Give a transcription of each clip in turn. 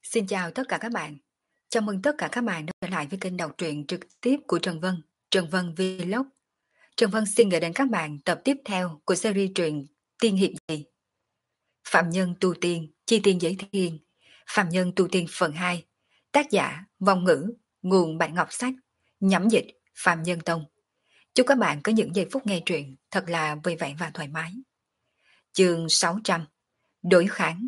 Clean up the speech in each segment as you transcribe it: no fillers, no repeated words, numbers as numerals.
Xin chào tất cả các bạn. Chào mừng tất cả các bạn đã trở lại với kênh đọc truyện trực tiếp của Trần Vân Vlog. Trần Vân xin gửi đến các bạn tập tiếp theo của series truyện Tiên Hiệp Gì. Phạm Nhân Tu Tiên, Chi Tiên Giới Thiên, Phạm Nhân Tu Tiên phần 2, tác giả Vong Ngữ, nguồn Bản Ngọc Sách, nhẩm dịch Phạm Nhân Tông. Chúc các bạn có những giây phút nghe truyện thật là vui vẻ và thoải mái. Chương 600, Đối kháng.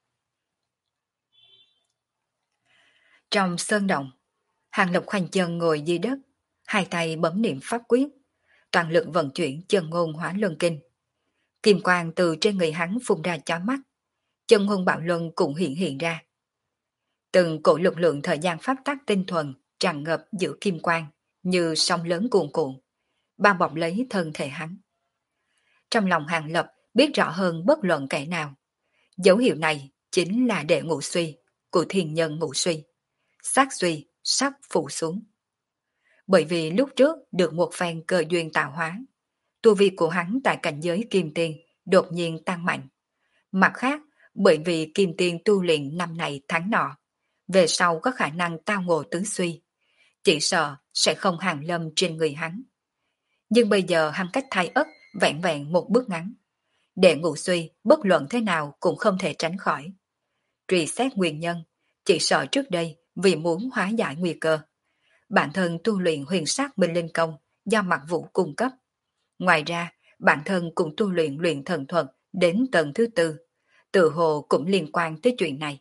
Trong sơn động, Hàng Lập khoanh chân ngồi dưới đất, hai tay bấm niệm pháp quyết, toàn lực vận chuyển chân ngôn hỏa luân kinh. Kim quang từ trên người hắn phun ra chói mắt, chân ngôn bạo luân cũng hiện hiện ra. Từng cổ lực lượng thời gian pháp tắc tinh thuần tràn ngập giữa kim quang như sóng lớn cuồn cuộn, bao bọc lấy thân thể hắn. Trong lòng Hàng Lập biết rõ hơn bất luận kẻ nào, dấu hiệu này chính là đệ ngũ suy của thiên nhân ngũ suy, sát suy sắp phủ xuống. Bởi vì lúc trước được một phen cơ duyên tạo hóa, tu vi của hắn tại cảnh giới kim tiên đột nhiên tăng mạnh. Mặt khác, bởi vì kim tiên tu luyện năm này tháng nọ, về sau có khả năng tao ngộ tứ suy, chỉ sợ sẽ không hàng lâm trên người hắn. Nhưng bây giờ hắn cách Thái Ất vẹn vẹn một bước ngắn. Đệ ngũ suy bất luận thế nào cũng không thể tránh khỏi. Truy xét nguyên nhân, chỉ sợ trước đây vì muốn hóa giải nguy cơ, bản thân tu luyện huyền sát minh linh công do Mạc Vũ cung cấp. Ngoài ra, bản thân cũng tu luyện luyện thần thuật đến tầng thứ tư, tự hồ cũng liên quan tới chuyện này.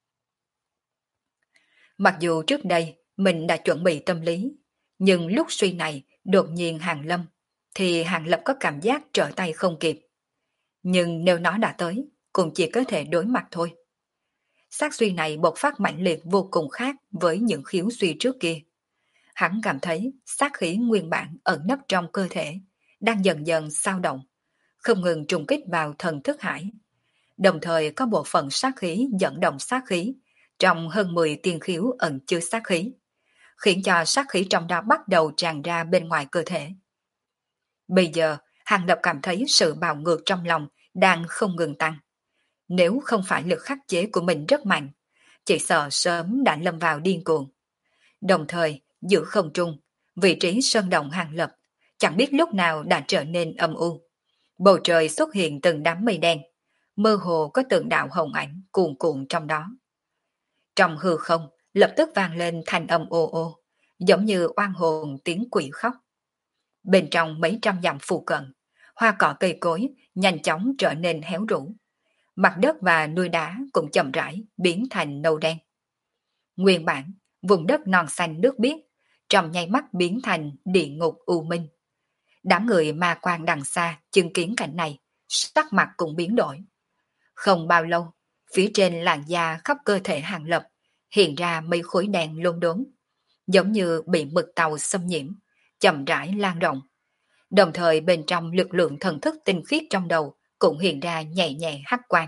Mặc dù trước đây mình đã chuẩn bị tâm lý, nhưng lúc suy này đột nhiên hàng lâm, thì Hàng Lập có cảm giác trở tay không kịp. Nhưng nếu nó đã tới, cũng chỉ có thể đối mặt thôi. Sát suy này bộc phát mạnh liệt vô cùng khác với những khiếu suy trước kia. Hắn cảm thấy sát khí nguyên bản ẩn nấp trong cơ thể, đang dần dần xao động, không ngừng trùng kích vào thần thức hải. Đồng thời có bộ phận sát khí dẫn động sát khí, trong hơn 10 tiên khiếu ẩn chứa sát khí, khiến cho sát khí trong đó bắt đầu tràn ra bên ngoài cơ thể. Bây giờ, Hàng Lập cảm thấy sự bạo ngược trong lòng đang không ngừng tăng. Nếu không phải lực khắc chế của mình rất mạnh, chỉ sợ sớm đã lâm vào điên cuồng. Đồng thời, giữa không trung, vị trí sơn động Hàng Lập, chẳng biết lúc nào đã trở nên âm u. Bầu trời xuất hiện từng đám mây đen, mơ hồ có từng đạo hồng ảnh cuồn cuộn trong đó. Trong hư không, lập tức vang lên thanh âm ô ô, giống như oan hồn tiếng quỷ khóc. Bên trong mấy trăm dặm phụ cận, hoa cỏ cây cối nhanh chóng trở nên héo rũ. Mặt đất và núi đá cũng chậm rãi biến thành nâu đen. Nguyên bản, vùng đất non xanh nước biếc, trong nháy mắt biến thành địa ngục u minh. Đám người ma quan đằng xa chứng kiến cảnh này, sắc mặt cũng biến đổi. Không bao lâu, phía trên làn da khắp cơ thể Hàng Lập hiện ra mấy khối đen lốm đốm, giống như bị mực tàu xâm nhiễm, chậm rãi lan rộng. Đồng thời bên trong lực lượng thần thức tinh khiết trong đầu cũng hiện ra nhẹ nhẹ hắc quang.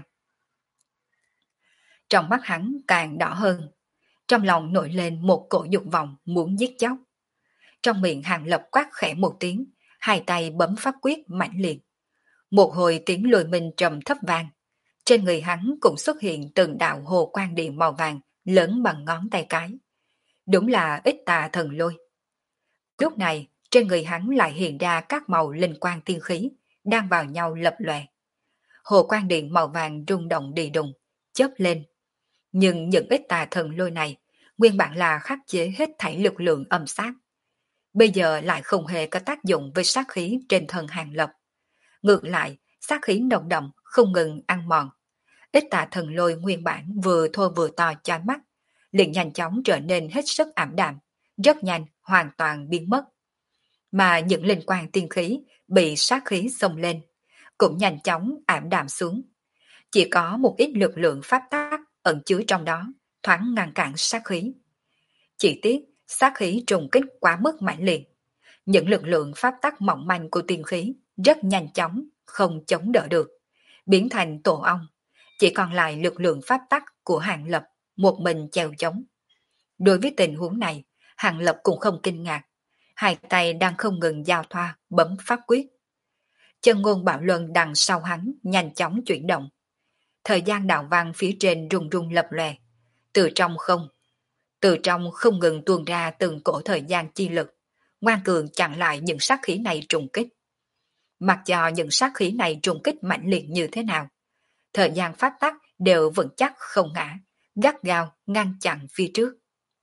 Trong mắt hắn càng đỏ hơn, trong lòng nổi lên một cỗ dục vọng muốn giết chóc. Trong miệng Hàng Lập quát khẽ một tiếng, hai tay bấm pháp quyết mạnh liệt. Một hồi tiếng lôi minh trầm thấp vang, trên người hắn cũng xuất hiện từng đạo hồ quang điện màu vàng lớn bằng ngón tay cái. Đúng là ít tà thần lôi. Lúc này, trên người hắn lại hiện ra các màu linh quang tiên khí, đang vào nhau lập lòe. Hồ quang điện màu vàng rung động đi đùng, chớp lên. Nhưng những ít tà thần lôi này, nguyên bản là khắc chế hết thảy lực lượng âm sát. Bây giờ lại không hề có tác dụng với sát khí trên thân Hàng Lập. Ngược lại, sát khí nồng đậm không ngừng ăn mòn. Ít tà thần lôi nguyên bản vừa thô vừa to chói mắt, liền nhanh chóng trở nên hết sức ảm đạm, rất nhanh hoàn toàn biến mất. Mà những linh quang tiên khí bị sát khí xông lên, cũng nhanh chóng ảm đạm xuống. Chỉ có một ít lực lượng pháp tắc ẩn chứa trong đó, thoáng ngăn cản sát khí. Chỉ tiếc, sát khí trùng kích quá mức mạnh liệt. Những lực lượng pháp tắc mỏng manh của tiên khí rất nhanh chóng, không chống đỡ được, biến thành tổ ong. Chỉ còn lại lực lượng pháp tắc của Hàng Lập, một mình chèo chống. Đối với tình huống này, Hàng Lập cũng không kinh ngạc. Hai tay đang không ngừng giao thoa, bấm pháp quyết. Chân ngôn bạo luân đằng sau hắn nhanh chóng chuyển động. Thời gian đạo văn phía trên rung rung lập lòe. Từ trong không, từ trong không ngừng tuôn ra từng cổ thời gian chi lực, ngoan cường chặn lại những sát khí này trùng kích. Mặc cho những sát khí này trùng kích mạnh liệt như thế nào, thời gian pháp tắc đều vững chắc không ngã, gắt gao ngăn chặn phía trước.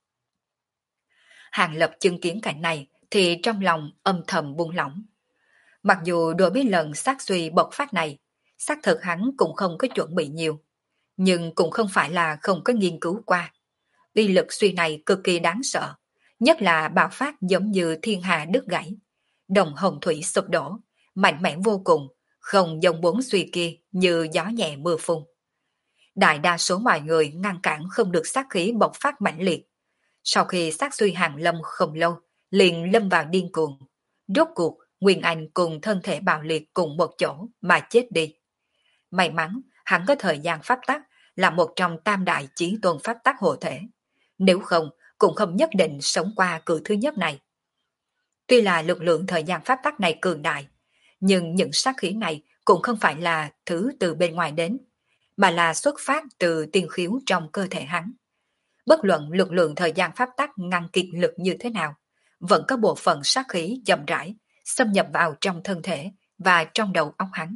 Hàng Lập chứng kiến cảnh này thì trong lòng âm thầm buông lỏng. Mặc dù đối với lần sát suy bộc phát này, xác thực hắn cũng không có chuẩn bị nhiều, nhưng cũng không phải là không có nghiên cứu qua. Uy lực suy này cực kỳ đáng sợ, nhất là bạo phát giống như thiên hà đứt gãy, đồng hồng thủy sụp đổ, mạnh mẽ vô cùng, không giống bốn suy kia như gió nhẹ mưa phùn. Đại đa số mọi người ngăn cản không được sát khí bộc phát mạnh liệt. Sau khi sát suy hàng lâm không lâu, liền lâm vào điên cuồng. Rốt cuộc, Nguyên Anh cùng thân thể bạo liệt cùng một chỗ mà chết đi. May mắn, hắn có thời gian pháp tắc là một trong tam đại chí tôn pháp tắc hộ thể. Nếu không, cũng không nhất định sống qua cửa thứ nhất này. Tuy là lực lượng thời gian pháp tắc này cường đại, nhưng những sát khí này cũng không phải là thứ từ bên ngoài đến, mà là xuất phát từ tiên khiếu trong cơ thể hắn. Bất luận lực lượng thời gian pháp tắc ngăn kiệt lực như thế nào, vẫn có bộ phận sát khí chậm rãi xâm nhập vào trong thân thể và trong đầu óc hắn.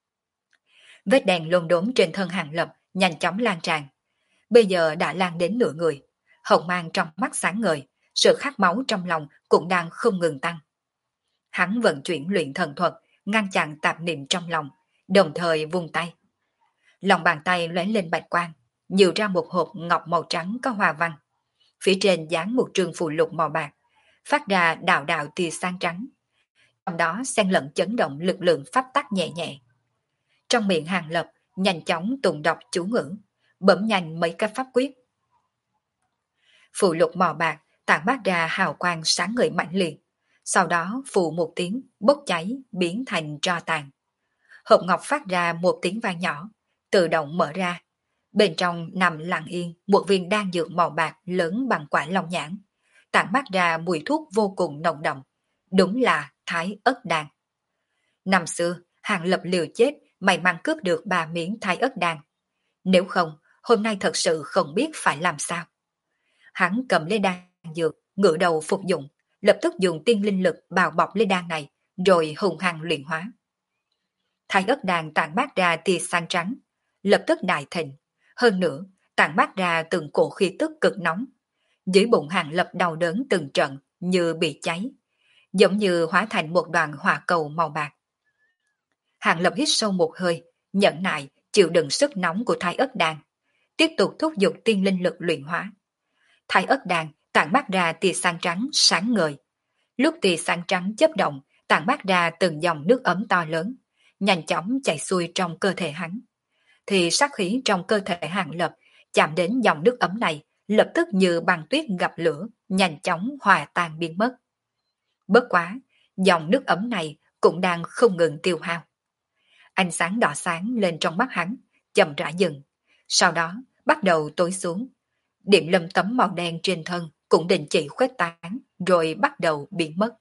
Vết đèn lồn đốm trên thân Hàng Lập nhanh chóng lan tràn. Bây giờ đã lan đến nửa người, hồng mang trong mắt sáng ngời, sự khát máu trong lòng cũng đang không ngừng tăng. Hắn vận chuyển luyện thần thuật, ngăn chặn tạp niệm trong lòng, đồng thời vung tay. Lòng bàn tay lóe lên bạch quang, nhiều ra một hộp ngọc màu trắng có hoa văn. Phía trên dán một trường phù lục màu bạc, phát ra đạo đạo tia sáng trắng. Trong đó xen lẫn chấn động lực lượng pháp tắc nhẹ nhẹ. Trong miệng Hàng Lập nhanh chóng tụng đọc chú ngữ, bấm nhanh mấy cái pháp quyết. Phù lục màu bạc tản mát ra hào quang sáng ngời mạnh liệt, sau đó phù một tiếng bốc cháy biến thành tro tàn. Hộp ngọc phát ra một tiếng vang nhỏ, tự động mở ra. Bên trong nằm lặng yên một viên đan dược màu bạc lớn bằng quả long nhãn, tản mát ra mùi thuốc vô cùng nồng đậm, đúng là thái ất đan. Năm xưa, Hàng Lập liều chết may mắn cướp được 3 miếng thái ất đan. Nếu không, hôm nay thật sự không biết phải làm sao. Hắn cầm lấy đan dược, ngửa đầu phục dụng, lập tức dùng tiên linh lực bào bọc lấy đan này, rồi hùng hăng luyện hóa. Thái ất đan tản mát ra tia sáng trắng, lập tức đại thịnh. Hơn nữa, tản mát ra từng cổ khí tức cực nóng. Dưới bụng Hàng Lập đau đớn từng trận như bị cháy, giống như hóa thành một đoàn hỏa cầu màu bạc. Hàng Lập hít sâu một hơi, nhẫn nại chịu đựng sức nóng của thái ất đan, tiếp tục thúc giục tiên linh lực luyện hóa. Thái ất đan tản mát ra tia sáng trắng sáng ngời. Lúc tia sáng trắng chớp động, tản mát ra từng dòng nước ấm to lớn, nhanh chóng chảy xuôi trong cơ thể hắn. Thì sát khí trong cơ thể Hàng Lập chạm đến dòng nước ấm này, lập tức như băng tuyết gặp lửa, nhanh chóng hòa tan biến mất. Bất quá, dòng nước ấm này cũng đang không ngừng tiêu hao. Ánh sáng đỏ sáng lên trong mắt hắn, chậm rãi dừng, sau đó bắt đầu tối xuống. Điểm lâm tấm màu đen trên thân cũng đình chỉ khuếch tán, rồi bắt đầu biến mất.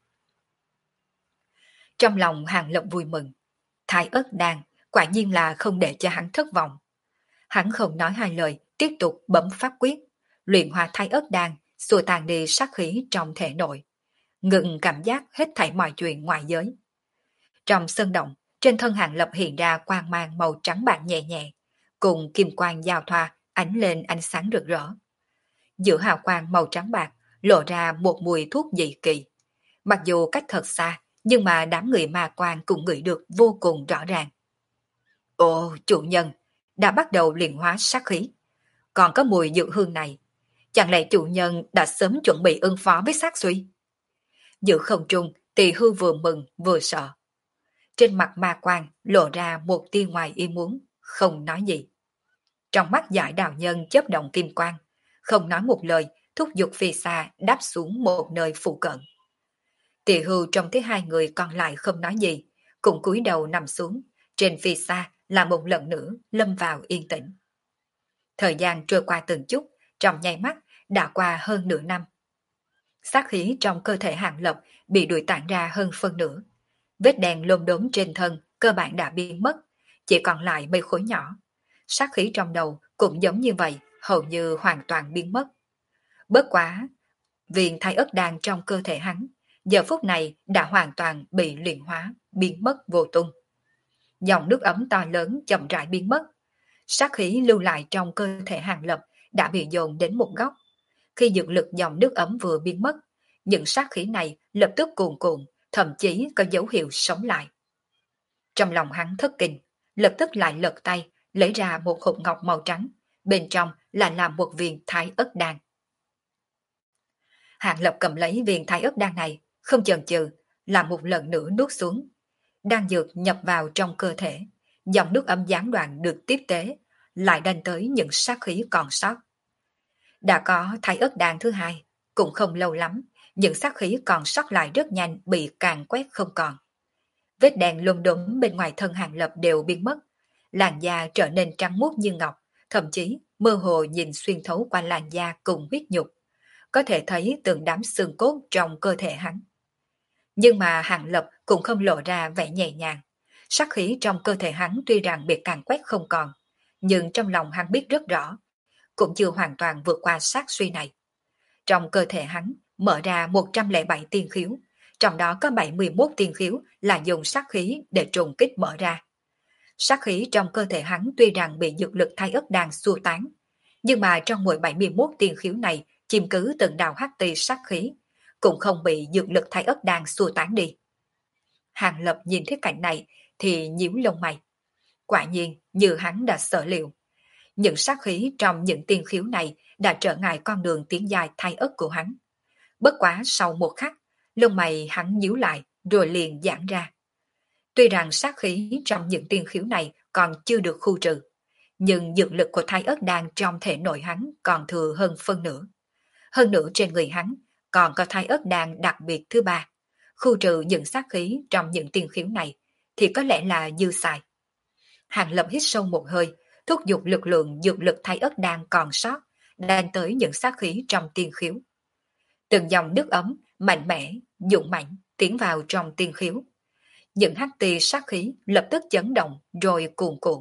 Trong lòng Hàng Lập vui mừng, thái ất đan quả nhiên là không để cho hắn thất vọng. Hắn không nói hai lời, tiếp tục bấm pháp quyết, luyện hóa thái ất đan, xua tan đi sát khí trong thể nội, ngừng cảm giác hết thảy mọi chuyện ngoài giới. Trong sân động, trên thân Hàng Lập hiện ra quang mang màu trắng bạc nhẹ nhẹ, cùng kim quang giao thoa ánh lên ánh sáng rực rỡ. Giữa hào quang màu trắng bạc lộ ra một mùi thuốc dị kỳ. Mặc dù cách thật xa, nhưng mà đám người ma quan cũng ngửi được vô cùng rõ ràng. Ồ, chủ nhân, đã bắt đầu luyện hóa sát khí. Còn có mùi dược hương này, chẳng lẽ chủ nhân đã sớm chuẩn bị ứng phó với sát suy? Giữa không trung, Tỳ Hư vừa mừng vừa sợ. Trên mặt ma quan lộ ra một tia ngoài ý muốn, không nói gì. Trong mắt Giải Đạo Nhân chớp động kim quang, không nói một lời, thúc giục phi xa đáp xuống một nơi phụ cận. Tỳ Hư trông thấy hai người còn lại không nói gì, cũng cúi đầu nằm xuống, trên phi xa là một lần nữa lâm vào yên tĩnh. Thời gian trôi qua từng chút, trong nháy mắt đã qua hơn nửa năm. Sát khí trong cơ thể Hàng Lập bị đuổi tản ra hơn phân nửa. Vết đèn lốm đốm trên thân cơ bản đã biến mất, chỉ còn lại mấy khối nhỏ. Sát khí trong đầu cũng giống như vậy, hầu như hoàn toàn biến mất. Bất quá, viên thái ớt đan trong cơ thể hắn, giờ phút này đã hoàn toàn bị luyện hóa, biến mất vô tung. Dòng nước ấm to lớn chậm rãi biến mất. Sát khí lưu lại trong cơ thể Hàng Lập đã bị dồn đến một góc. Khi dược lực dòng nước ấm vừa biến mất, những sát khí này lập tức cuồn cuộn, thậm chí có dấu hiệu sống lại. Trong lòng hắn thất kinh, lập tức lại lật tay, lấy ra một hộp ngọc màu trắng, bên trong là làm một viên thái ớt đan. Hàng Lập cầm lấy viên thái ớt đan này, không chần chừ, làm một lần nữa nuốt xuống. Đan dược nhập vào trong cơ thể, dòng nước ấm gián đoạn được tiếp tế, lại đánh tới những sát khí còn sót. Đã có thái ớt đan thứ hai, cũng không lâu lắm, những sát khí còn sót lại rất nhanh bị càn quét không còn. Vết đen lum đốm bên ngoài thân Hàng Lập đều biến mất, làn da trở nên trắng muốt như ngọc, thậm chí mơ hồ nhìn xuyên thấu qua làn da cùng huyết nhục, có thể thấy từng đám xương cốt trong cơ thể hắn. Nhưng mà Hàng Lập cũng không lộ ra vẻ nhẹ nhàng. Sát khí trong cơ thể hắn tuy rằng bị càn quét không còn, nhưng trong lòng hắn biết rất rõ, cũng chưa hoàn toàn vượt qua sát suy này. Trong cơ thể hắn mở ra 107 tiên khiếu, trong đó có 71 tiên khiếu là dùng sát khí để trùng kích mở ra. Sát khí trong cơ thể hắn tuy rằng bị dược lực thái ớt đan xua tán, nhưng mà trong 71 tiên khiếu này chiếm cứ từng đạo hắc tì sát khí, cũng không bị dược lực thái ớt đan xua tán đi. Hàng Lập nhìn thấy cảnh này thì nhíu lông mày. Quả nhiên như hắn đã sở liệu, những sát khí trong những tiên khiếu này đã trở ngại con đường tiến dài thái ớt của hắn. Bất quá sau một khắc, lông mày hắn nhíu lại rồi liền giãn ra. Tuy rằng sát khí trong những tiên khiếu này còn chưa được khu trừ, nhưng dược lực của thái ớt đan trong thể nội hắn còn thừa hơn phân nửa. Hơn nữa trên người hắn còn có thái ớt đan đặc biệt thứ ba. Khu trừ những sát khí trong những tiên khiếu này thì có lẽ là dư xài. Hàng Lập hít sâu một hơi, thúc giục lực lượng dược lực thái ớt đan còn sót, đang tới những sát khí trong tiên khiếu. Từng dòng nước ấm, mạnh mẽ, dũng mãnh tiến vào trong tiên khiếu. Những hắc tì sát khí lập tức chấn động rồi cuồn cuộn.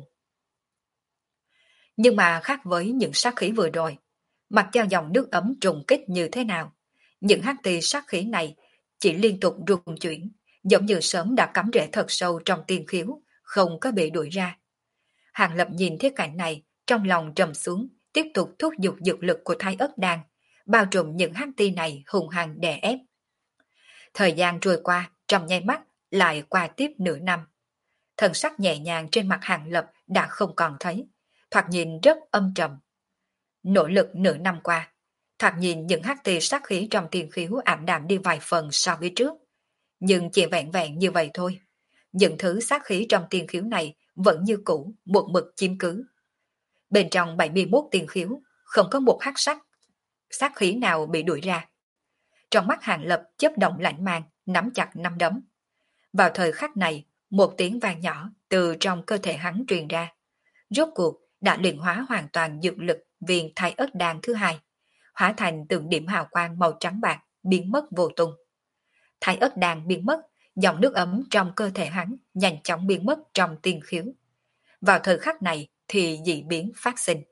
Nhưng mà khác với những sát khí vừa rồi, mặc cho dòng nước ấm trùng kích như thế nào, những hắc tì sát khí này chỉ liên tục rung chuyển, giống như sớm đã cắm rễ thật sâu trong tiên khiếu, không có bị đuổi ra. Hàng Lập nhìn thấy cảnh này, trong lòng trầm xuống, tiếp tục thúc giục dược lực của thái ớt đan, bao trùm những hắc ti này hùng hăng đè ép. Thời gian trôi qua, trong nháy mắt, lại qua tiếp nửa năm. Thần sắc nhẹ nhàng trên mặt Hàng Lập đã không còn thấy, thoạt nhìn rất âm trầm. Nỗ lực nửa năm qua, thoạt nhìn những hắc ti sát khí trong tiên khiếu ảm đạm đi vài phần so với trước. Nhưng chỉ vẹn vẹn như vậy thôi. Những thứ sát khí trong tiên khiếu này vẫn như cũ, một mực chiếm cứ. Bên trong 71 tiên khiếu, không có một hắc sắc sát khí nào bị đuổi ra. Trong mắt Hàng Lập chớp động lạnh mang, nắm chặt nắm đấm. Vào thời khắc này, một tiếng vang nhỏ từ trong cơ thể hắn truyền ra. Rốt cuộc đã luyện hóa hoàn toàn dược lực viên thái ớt đan thứ hai, hóa thành từng điểm hào quang màu trắng bạc, biến mất vô tung. Thái ớt đan biến mất, dòng nước ấm trong cơ thể hắn nhanh chóng biến mất trong tiên khiếu. Vào thời khắc này thì dị biến phát sinh.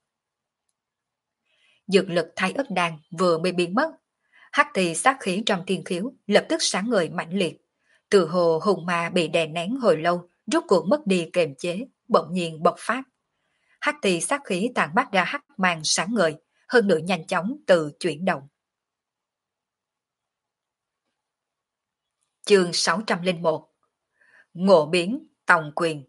Dược lực thái ớt đan vừa mới biến mất, hắc thì sát khí trong tiên khiếu lập tức sáng ngời mãnh liệt. Từ hồ hùng ma bị đè nén hồi lâu, rốt cuộc mất đi kềm chế, bỗng nhiên bộc phát. Hắc thì sát khí tàn mát ra hắc mang sáng ngời, hơn nữa nhanh chóng tự chuyển động. Chương 601 Ngộ biến tòng quyền.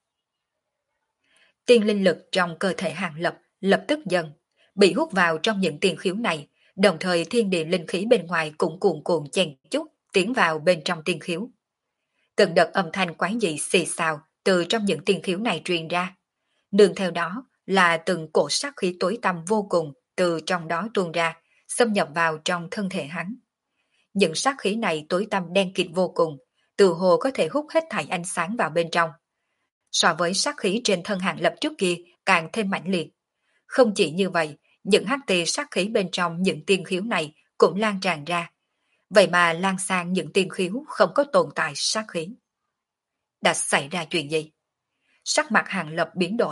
Tiên linh lực trong cơ thể Hàng Lập lập tức dần, bị hút vào trong những tiên khiếu này, đồng thời thiên địa linh khí bên ngoài cũng cuồn cuộn chen chúc tiến vào bên trong tiên khiếu. Từng đợt âm thanh quái dị xì xào từ trong những tiên khiếu này truyền ra. Nương theo đó là từng cổ sát khí tối tăm vô cùng từ trong đó tuôn ra, xâm nhập vào trong thân thể hắn. Những sát khí này tối tăm đen kịt vô cùng, từ hồ có thể hút hết thảy ánh sáng vào bên trong. So với sát khí trên thân Hàng Lập trước kia càng thêm mãnh liệt. Không chỉ như vậy, những hắc tì sát khí bên trong những tiên khiếu này cũng lan tràn ra. Vậy mà lan sang những tiên khiếu không có tồn tại sát khí. Đã xảy ra chuyện gì? Sắc mặt Hàng Lập biến đổi,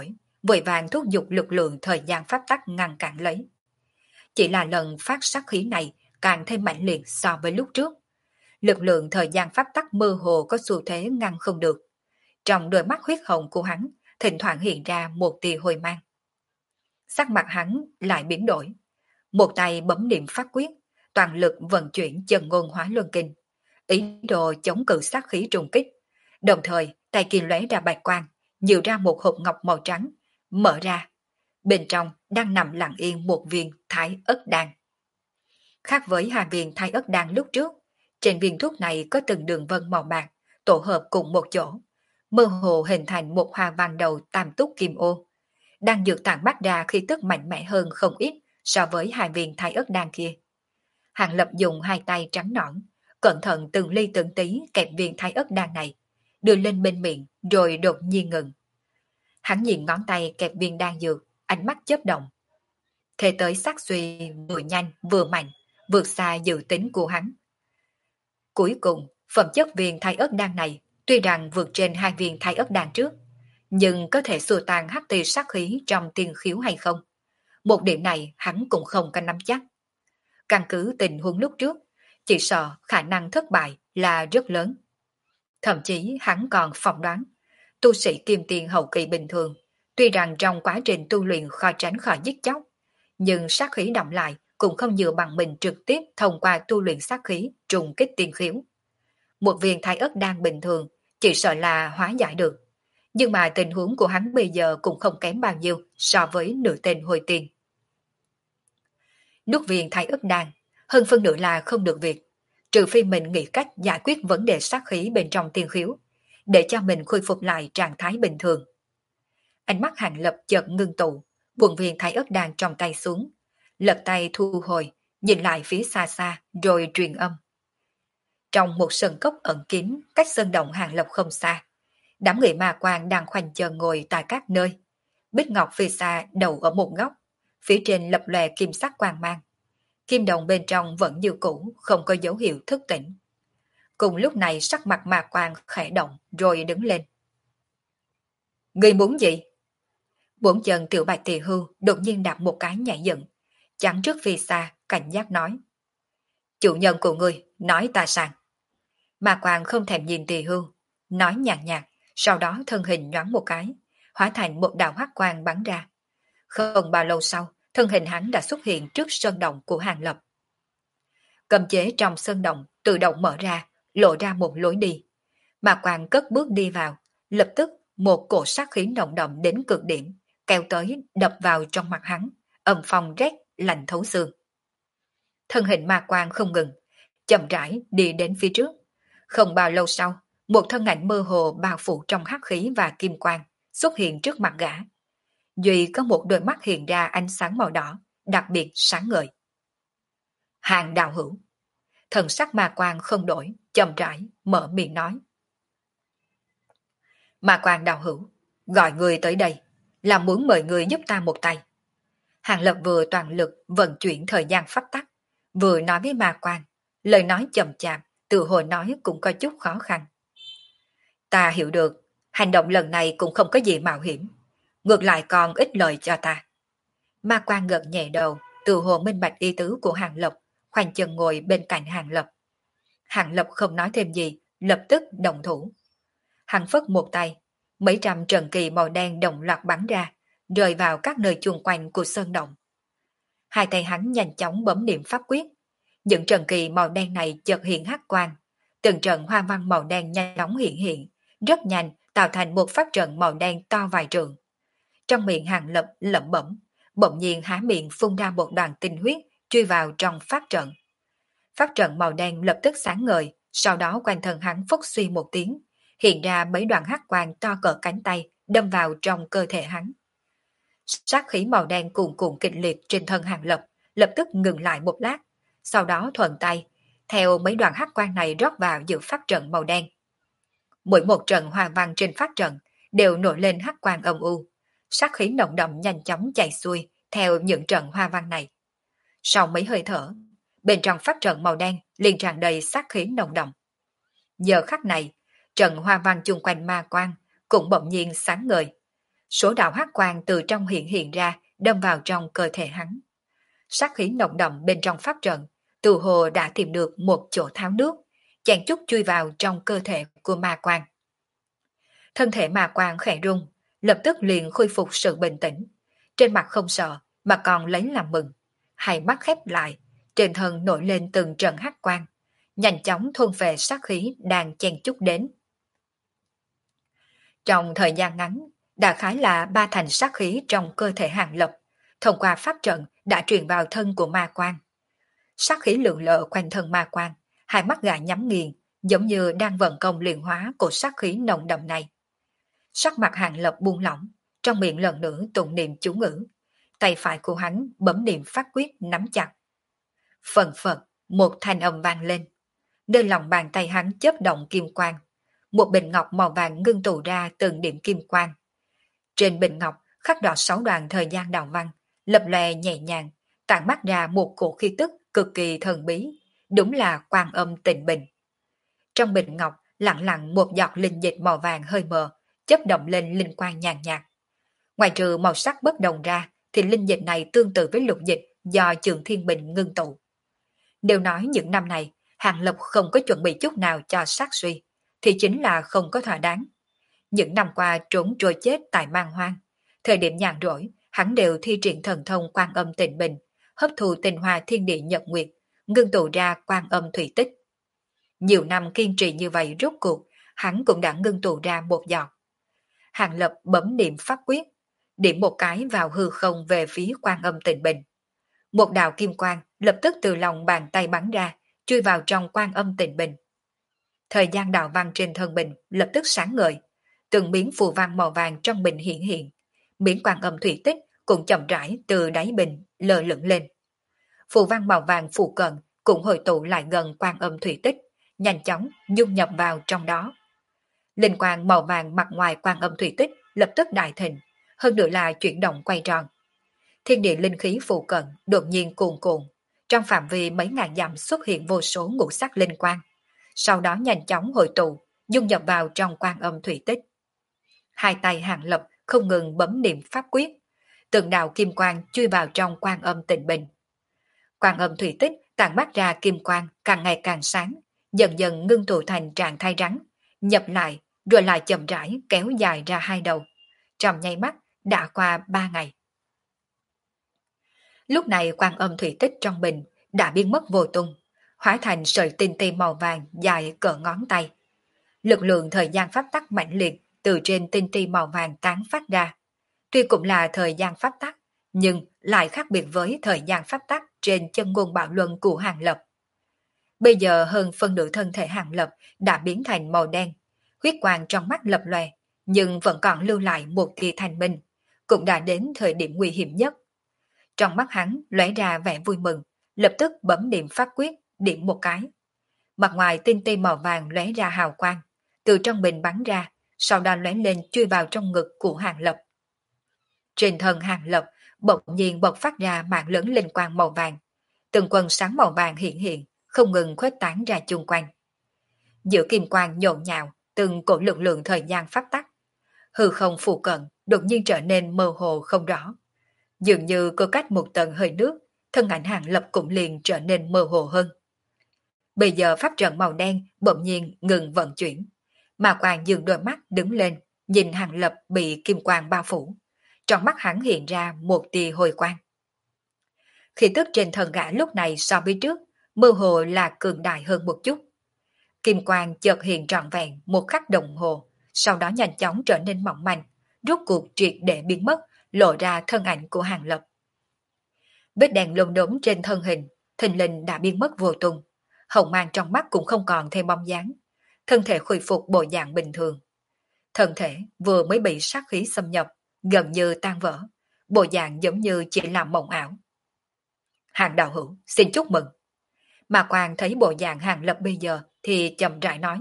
vội vàng thúc giục lực lượng thời gian pháp tắc ngăn cản lấy. Chỉ là lần phát sát khí này càng thêm mạnh liệt so với lúc trước. Lực lượng thời gian pháp tắc mơ hồ có xu thế ngăn không được. Trong đôi mắt huyết hồng của hắn, thỉnh thoảng hiện ra một tia hồi mang. Sắc mặt hắn lại biến đổi. Một tay bấm niệm pháp quyết, toàn lực vận chuyển chân ngôn hóa luân kinh, ý đồ chống cự sát khí trùng kích. Đồng thời, tay kia lóe ra bạch quang, nhiều ra một hộp ngọc màu trắng, mở ra. Bên trong đang nằm lặng yên một viên thái ất đan. Khác với hai viên thái ất đan lúc trước, trên viên thuốc này có từng đường vân màu bạc, tổ hợp cùng một chỗ, mơ hồ hình thành một hoa văn đầu tam túc kim ô. Đang dược tản bắt ra khí tức mạnh mẽ hơn không ít so với hai viên thái ất đan kia. Hàng Lập dùng hai tay trắng nõn, cẩn thận từng ly từng tí kẹp viên thái ất đan này, đưa lên bên miệng rồi đột nhiên ngừng. Hắn nhìn ngón tay kẹp viên đan dược, ánh mắt chớp động. Thế tới sắc suy vừa nhanh vừa mạnh, vượt xa dự tính của hắn. Cuối cùng, phẩm chất viên thái ất đan này tuy rằng vượt trên hai viên thái ất đan trước, nhưng có thể xua tan hắc ti sát khí trong tiên khiếu hay không? Một điểm này hắn cũng không có nắm chắc. Căn cứ tình huống lúc trước, chỉ sợ khả năng thất bại là rất lớn. Thậm chí hắn còn phỏng đoán, tu sĩ kim tiền hậu kỳ bình thường, tuy rằng trong quá trình tu luyện khó tránh khỏi giết chóc, nhưng sát khí động lại cũng không dựa bằng mình trực tiếp thông qua tu luyện sát khí trùng kích tiên khiếu. Một viên thái ất đan bình thường chỉ sợ là hóa giải được, nhưng mà tình huống của hắn bây giờ cũng không kém bao nhiêu so với nửa tên hồi tiền. Nuốt viên thái ất đan, hơn phân nửa là không được việc, trừ phi mình nghĩ cách giải quyết vấn đề sát khí bên trong tiên khiếu, để cho mình khôi phục lại trạng thái bình thường. Ánh mắt Hàng Lập chợt ngưng tụ, buông viên thái ất đan trong tay xuống, lật tay thu hồi, nhìn lại phía xa xa rồi truyền âm. Trong một sân cốc ẩn kín cách sơn động Hàng Lập không xa, đám người ma quang đang khoanh chân ngồi tại các nơi. Bích ngọc phía xa đầu ở một góc, phía trên lập lòe kim sắc quang mang. Kim đồng bên trong vẫn như cũ, không có dấu hiệu thức tỉnh. Cùng lúc này sắc mặt ma quang khẽ động rồi đứng lên. Ngươi muốn gì? Bốn chân tiểu bạch tỳ hưu đột nhiên đạp một cái nhảy dựng, chắn trước phía xa, cảnh giác nói. Chủ nhân của ngươi, nói ta sang. Ma quang không thèm nhìn tỳ hưu, nói nhàn nhạt, sau đó thân hình nhoáng một cái, hóa thành một đạo hắc quang bắn ra. Không bao lâu sau, thân hình hắn đã xuất hiện trước sơn động của Hàng Lập. Cầm chế trong sơn động tự động mở ra, lộ ra một lối đi. Ma quang cất bước đi vào, lập tức một cổ sát khí nồng đậm đến cực điểm, kéo tới đập vào trong mặt hắn, âm phong rét lạnh thấu xương. Thân hình ma quang không ngừng, chậm rãi đi đến phía trước. Không bao lâu sau, một thân ảnh mơ hồ bao phủ trong hắc khí và kim quang xuất hiện trước mặt gã. Duy có một đôi mắt hiện ra ánh sáng màu đỏ, đặc biệt sáng ngời. Hàng đạo hữu. Thần sắc ma quang không đổi, chậm rãi mở miệng nói. Ma quang đạo hữu, gọi người tới đây, là muốn mời người giúp ta một tay. Hàng Lập vừa toàn lực vận chuyển thời gian pháp tắc, vừa nói với ma quang, lời nói chậm chạp, tự hồi nói cũng có chút khó khăn. Ta hiểu được, hành động lần này cũng không có gì mạo hiểm, ngược lại còn ít lợi cho ta. Ma quang gật nhẹ đầu, tự hồ minh bạch ý tứ của Hàng Lập, khoanh chân ngồi bên cạnh Hàng Lập. Hàng Lập không nói thêm gì, lập tức động thủ. Hắn phất một tay, mấy trăm trần kỳ màu đen đồng loạt bắn ra, rơi vào các nơi chung quanh của sơn động. Hai tay hắn nhanh chóng bấm niệm pháp quyết. Những trần kỳ màu đen này chợt hiện hắc quang, từng trận hoa văn màu đen nhanh chóng hiện, rất nhanh tạo thành một pháp trận màu đen to vài trượng. Trong miệng Hàng Lập lẩm bẩm, bỗng nhiên há miệng phun ra một đoàn tinh huyết truy vào trong pháp trận. Pháp trận màu đen lập tức sáng ngời, sau đó quanh thân hắn phốc suy một tiếng, hiện ra mấy đoàn hắc quang to cỡ cánh tay đâm vào trong cơ thể hắn. Sát khí màu đen cuồn cuộn kịch liệt trên thân Hàng Lập lập tức ngừng lại một lát, sau đó thuận tay theo mấy đoàn hắc quang này rót vào giữa pháp trận màu đen. Mỗi một trận hoa văn trên pháp trận đều nổi lên hắc quang âm u, sát khí nồng đậm nhanh chóng chạy xuôi theo những trận hoa văn này. Sau mấy hơi thở, bên trong pháp trận màu đen liền tràn đầy sát khí nồng đậm. Giờ khắc này, trận hoa văn chung quanh ma quang cũng bỗng nhiên sáng ngời. Số đạo hắc quang từ trong hiện ra, đâm vào trong cơ thể hắn. Sát khí nồng đậm bên trong pháp trận, từ hồ đã tìm được một chỗ tháo nước, chàng chút chui vào trong cơ thể của ma quang. Thân thể ma quang khẽ rung, lập tức liền khôi phục sự bình tĩnh. Trên mặt không sợ, mà còn lấy làm mừng. Hai mắt khép lại, trên thân nổi lên từng trận hắc quang, nhanh chóng thôn về sát khí đang chen chúc đến. Trong thời gian ngắn, đại khái là ba thành sát khí trong cơ thể Hàng Lập, thông qua pháp trận đã truyền vào thân của ma quang. Sát khí lượn lờ quanh thân ma quang, hai mắt gã nhắm nghiền, giống như đang vận công luyện hóa của sát khí nồng đậm này. Sắc mặt Hàng Lập buông lỏng, trong miệng lần nữa tụng niệm chú ngữ. Tay phải của hắn bấm niệm pháp quyết nắm chặt. Phần phật, một thanh âm vang lên. Nơi lòng bàn tay hắn chớp động kim quang. Một bình ngọc màu vàng ngưng tụ ra từng điểm kim quang. Trên bình ngọc khắc đỏ 6 đoạn thời gian đạo văn, lập lòe nhẹ nhàng, tản mắt ra một cổ khí tức cực kỳ thần bí, đúng là Quan Âm Tịnh Bình. Trong bình ngọc lặng lặng một giọt linh dịch màu vàng hơi mờ, chớp động lên linh quang nhàn nhạt. Ngoài trừ màu sắc bất đồng ra, thì linh dịch này tương tự với lục dịch do Trường Thiên Bình ngưng tụ. Nếu nói những năm này, Hàng Lập không có chuẩn bị chút nào cho sát suy, thì chính là không có thỏa đáng. Những năm qua trốn trôi chết tại mang hoang, thời điểm nhàn rỗi, hắn đều thi triển thần thông Quan Âm Tịnh Bình, hấp thụ tinh hoa thiên địa nhật nguyệt, ngưng tụ ra Quan Âm thủy tích. Nhiều năm kiên trì như vậy rốt cuộc, hắn cũng đã ngưng tụ ra một giọt. Hàng Lập bấm niệm pháp quyết, điểm một cái vào hư không về phía Quan Âm Tịnh Bình. Một đạo kim quang lập tức từ lòng bàn tay bắn ra, chui vào trong Quan Âm Tịnh Bình. Thời gian đạo văn trên thân bình lập tức sáng ngời, từng miếng phù văn màu vàng trong bình hiện hiện, miếng Quan Âm thủy tích cũng chậm rãi từ đáy bình lờ lửng lên. Phù văn màu vàng phụ cận cũng hội tụ lại gần Quan Âm thủy tích, nhanh chóng dung nhập vào trong đó. Linh quang màu vàng mặt ngoài Quan Âm thủy tích lập tức đại thịnh, hơn nữa là chuyển động quay tròn. Thiên địa linh khí phụ cận đột nhiên cuồn cuộn, trong phạm vi mấy ngàn dặm xuất hiện vô số ngũ sắc linh quang, sau đó nhanh chóng hội tụ, dung nhập vào trong Quan Âm thủy tích. Hai tay Hàng Lập không ngừng bấm niệm pháp quyết, từng đạo kim quang chui vào trong Quan Âm Tịnh Bình. Quan Âm thủy tích tản mát ra kim quang càng ngày càng sáng, dần dần ngưng tụ thành trạng thái rắn, nhập lại rồi lại chậm rãi kéo dài ra hai đầu. Trong nháy mắt đã qua 3 ngày. Lúc này Quan Âm thủy tích trong bình đã biến mất vô tung, hóa thành sợi tinh ti màu vàng dài cỡ ngón tay. Lực lượng thời gian pháp tắc mạnh liệt từ trên tinh ti màu vàng tán phát ra. Tuy cũng là thời gian pháp tắc, nhưng lại khác biệt với thời gian pháp tắc trên chân ngôn bạo luân của Hàng Lập. Bây giờ hơn phân nửa thân thể Hàng Lập đã biến thành màu đen, huyết quang trong mắt lập lòe, nhưng vẫn còn lưu lại một tia thanh minh, cũng đã đến thời điểm nguy hiểm nhất. Trong mắt hắn lóe ra vẻ vui mừng, lập tức bấm niệm pháp quyết, điểm một cái. Mặt ngoài tinh ti màu vàng lóe ra hào quang, từ trong bình bắn ra, sau đó lóe lên chui vào trong ngực của Hàng Lập. Trên thân Hàng Lập bỗng nhiên bộc phát ra mạng lớn linh quang màu vàng, từng quần sáng màu vàng hiện hiện, không ngừng khuếch tán ra chung quanh. Giữa kim quang nhộn nhạo, từng cổ lực lượng thời gian pháp tắc, hư không phụ cận đột nhiên trở nên mơ hồ không rõ. Dường như có cách một tầng hơi nước, thân ảnh Hàng Lập cũng liền trở nên mơ hồ hơn. Bây giờ pháp trận màu đen bỗng nhiên ngừng vận chuyển, mà quang dừng đôi mắt đứng lên, nhìn Hàng Lập bị kim quang bao phủ. Trong mắt hắn hiện ra một tia hồi quang. Khí tức trên thân gã lúc này so với trước, mơ hồ là cường đại hơn một chút. Kim quang chợt hiện trọn vẹn một khắc đồng hồ, sau đó nhanh chóng trở nên mỏng manh, rốt cuộc triệt để biến mất, lộ ra thân ảnh của Hàng Lập. Vết đèn lông đốm trên thân hình, thình lình đã biến mất vô tung, hồng mang trong mắt cũng không còn thêm bóng dáng, thân thể khôi phục bộ dạng bình thường. Thân thể vừa mới bị sát khí xâm nhập, gần như tan vỡ, bộ dạng giống như chỉ là mộng ảo. Hàng đạo hữu, xin chúc mừng. Mà Quang thấy bộ dạng Hàng Lập bây giờ thì chậm rãi nói.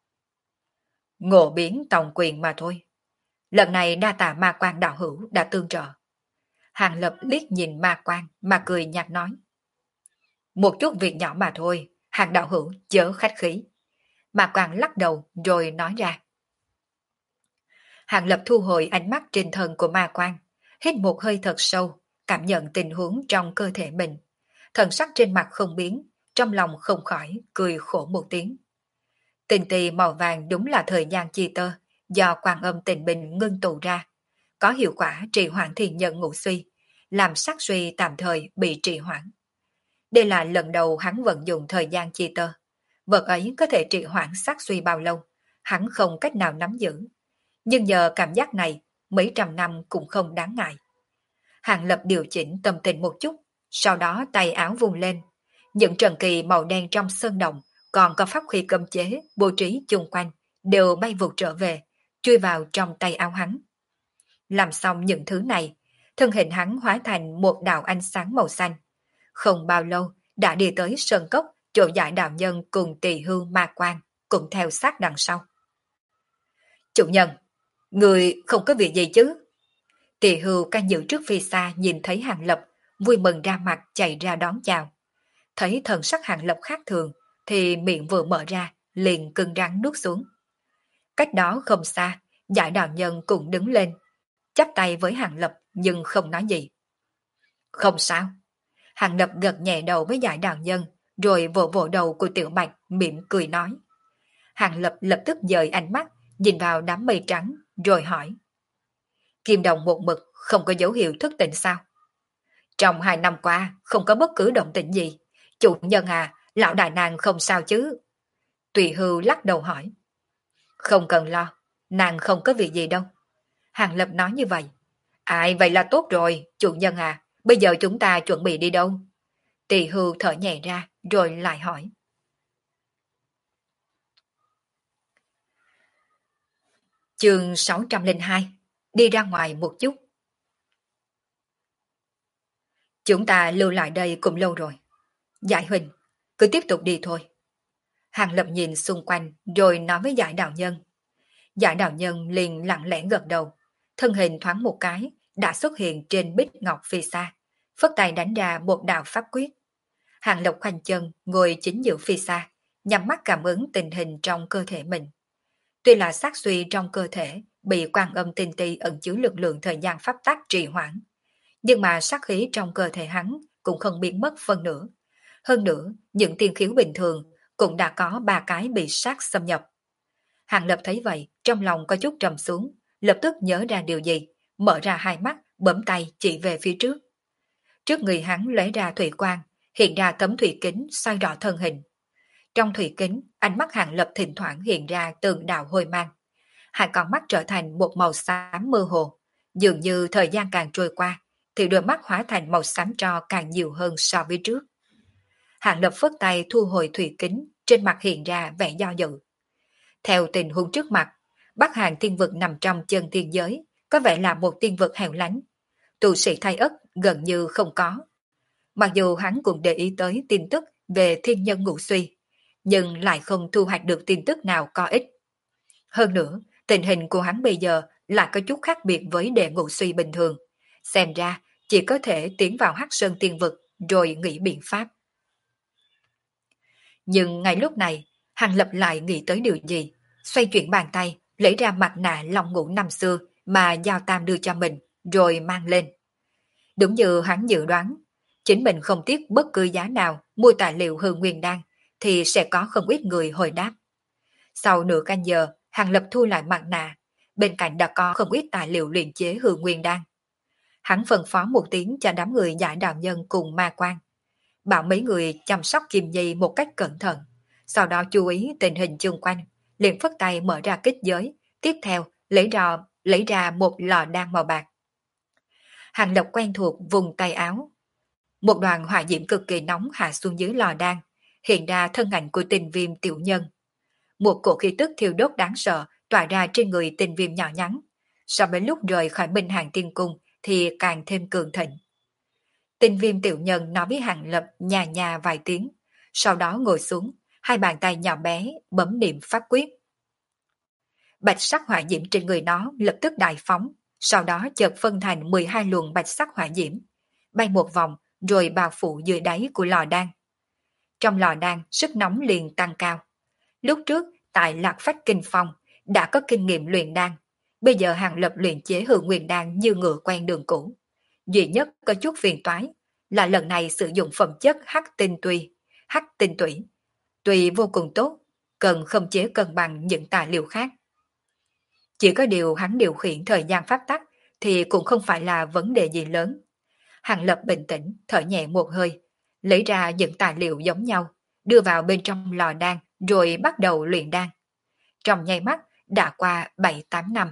Ngộ biến tòng quyền mà thôi. Lần này đa tạ Ma Quang đạo hữu đã tương trợ. Hàng Lập liếc nhìn Ma Quang mà cười nhạt nói. Một chút việc nhỏ mà thôi, Hàng đạo hữu chớ khách khí. Ma Quang lắc đầu rồi nói ra. Hàng Lập thu hồi ánh mắt trên thân của ma quan, hít một hơi thật sâu, cảm nhận tình huống trong cơ thể mình. Thần sắc trên mặt không biến, trong lòng không khỏi cười khổ một tiếng. Tinh tì màu vàng đúng là thời gian chi tơ, do Quan Âm Tịnh Bình ngưng tụ ra, có hiệu quả trì hoãn thiên nhân ngũ suy, làm sắc suy tạm thời bị trì hoãn. Đây là lần đầu hắn vận dụng thời gian chi tơ. Vật ấy có thể trì hoãn sắc suy bao lâu, hắn không cách nào nắm giữ. Nhưng nhờ cảm giác này, mấy trăm năm cũng không đáng ngại. Hàng Lập điều chỉnh tâm tình một chút, sau đó tay áo vung lên. Những trần kỳ màu đen trong sơn động, còn có pháp khí cấm chế, bố trí chung quanh, đều bay vụt trở về, chui vào trong tay áo hắn. Làm xong những thứ này, thân hình hắn hóa thành một đạo ánh sáng màu xanh. Không bao lâu, đã đi tới sơn cốc, chỗ giải đạo nhân cùng Tỳ Hưu ma quan, cũng theo sát đằng sau. Chủ nhân, người không có việc gì chứ? Tỳ Hưu canh giữ trước phía xa nhìn thấy Hàng Lập, vui mừng ra mặt chạy ra đón chào. Thấy thần sắc Hàng Lập khác thường, thì miệng vừa mở ra, liền cứng rắn nuốt xuống. Cách đó không xa, giải đạo nhân cũng đứng lên, chắp tay với Hàng Lập nhưng không nói gì. Không sao. Hàng Lập gật nhẹ đầu với giải đạo nhân, rồi vỗ vỗ đầu của Tiểu Bạch mỉm cười nói. Hàng Lập lập tức dời ánh mắt, nhìn vào đám mây trắng, rồi hỏi. Kim đồng một mực không có dấu hiệu thức tỉnh sao? Trong 2 năm qua, không có bất cứ động tĩnh gì. Chủ nhân à, lão đại nàng không sao chứ? Tùy Hưu lắc đầu hỏi. Không cần lo, nàng không có việc gì đâu. Hàng Lập nói như vậy. Ai vậy là tốt rồi, chủ nhân à, bây giờ chúng ta chuẩn bị đi đâu? Tỳ Hưu thở nhẹ ra, rồi lại hỏi. Chương 602, đi ra ngoài một chút. Chúng ta lưu lại đây cũng lâu rồi. Giải Huỳnh, cứ tiếp tục đi thôi. Hàng Lập nhìn xung quanh, rồi nói với giải đạo nhân. Giải đạo nhân liền lặng lẽ gật đầu, thân hình thoáng một cái, đã xuất hiện trên bích ngọc phía xa, phất tay đánh ra một đạo pháp quyết. Hàng Lập khoanh chân, ngồi chính giữa phía xa, nhắm mắt cảm ứng tình hình trong cơ thể mình. Tuy là sát suy trong cơ thể, bị Quan Âm tinh ti ẩn chứa lực lượng thời gian pháp tắc trì hoãn, nhưng mà sát khí trong cơ thể hắn cũng không biến mất phân nửa. Hơn nữa, những tiên khiếu bình thường cũng đã có 3 cái bị sát xâm nhập. Hàng Lập thấy vậy, trong lòng có chút trầm xuống, lập tức nhớ ra điều gì, mở ra hai mắt, bấm tay chỉ về phía trước. Trước người hắn lấy ra thủy quang, hiện ra tấm thủy kính soi rõ thân hình. Trong thủy kính, ánh mắt Hàng Lập thỉnh thoảng hiện ra từng đạo hôi mang. Hai con mắt trở thành một màu xám mơ hồ, dường như thời gian càng trôi qua, thì đôi mắt hóa thành màu xám tro càng nhiều hơn so với trước. Hàng Lập phất tay thu hồi thủy kính, trên mặt hiện ra vẻ do dự. Theo tình huống trước mặt, Bắc Hàn tiên vực nằm trong chân tiên giới, có vẻ là một tiên vực hẻo lánh. Tu sĩ thay ất gần như không có. Mặc dù hắn cũng để ý tới tin tức về thiên nhân ngũ suy, nhưng lại không thu hoạch được tin tức nào có ích. Hơn nữa, tình hình của hắn bây giờ lại có chút khác biệt với đệ ngũ suy bình thường. Xem ra, chỉ có thể tiến vào Hắc Sơn tiên vực rồi nghĩ biện pháp. Nhưng ngay lúc này, Hàng Lập lại nghĩ tới điều gì, xoay chuyển bàn tay, lấy ra mặt nạ long ngũ năm xưa mà Giao Tam đưa cho mình, rồi mang lên. Đúng như hắn dự đoán, chính mình không tiếc bất cứ giá nào mua tài liệu hư nguyên đan, thì sẽ có không ít người hồi đáp. Sau nửa canh giờ, Hàng Lập thu lại mặt nạ, bên cạnh đã có không ít tài liệu luyện chế hư nguyên đan. Hắn phân phó một tiếng cho đám người giải đạo nhân cùng ma quan, bảo mấy người chăm sóc Kim Nhi một cách cẩn thận, sau đó chú ý tình hình chung quanh, liền phất tay mở ra kết giới, tiếp theo lấy ra một lò đan màu bạc. Hàng Lập quen thuộc vùng tay áo. Một đoàn hỏa diễm cực kỳ nóng hạ xuống dưới lò đan, hiện ra thân ảnh của Tình Viêm tiểu nhân. Một cổ khí tức thiêu đốt đáng sợ tỏa ra trên người Tình Viêm nhỏ nhắn, so với lúc rời khỏi Minh Hàng Tiên Cung thì càng thêm cường thịnh. Tình Viêm tiểu nhân nói với Hàng Lập nhà nhà vài tiếng, sau đó ngồi xuống, hai bàn tay nhỏ bé bấm niệm pháp quyết. Bạch sắc hỏa diễm trên người nó lập tức đại phóng, sau đó chợt phân thành 12 luồng bạch sắc hỏa diễm, bay một vòng rồi bao phủ dưới đáy của lò đan. Trong lò đan, sức nóng liền tăng cao. Lúc trước, tại Lạc Phách Kinh Phong, đã có kinh nghiệm luyện đan, Bây giờ Hàng Lập luyện chế hư nguyên đan như ngựa quen đường cũ. Duy nhất có chút phiền toái là lần này sử dụng phẩm chất hắc tinh tủy. Tuy vô cùng tốt, cần khống chế cân bằng những tài liệu khác. Chỉ có điều hắn điều khiển thời gian pháp tắc thì cũng không phải là vấn đề gì lớn. Hàng Lập bình tĩnh, thở nhẹ một hơi, lấy ra những tài liệu giống nhau, đưa vào bên trong lò đan rồi bắt đầu luyện đan. Trong nháy mắt đã qua 7-8 năm.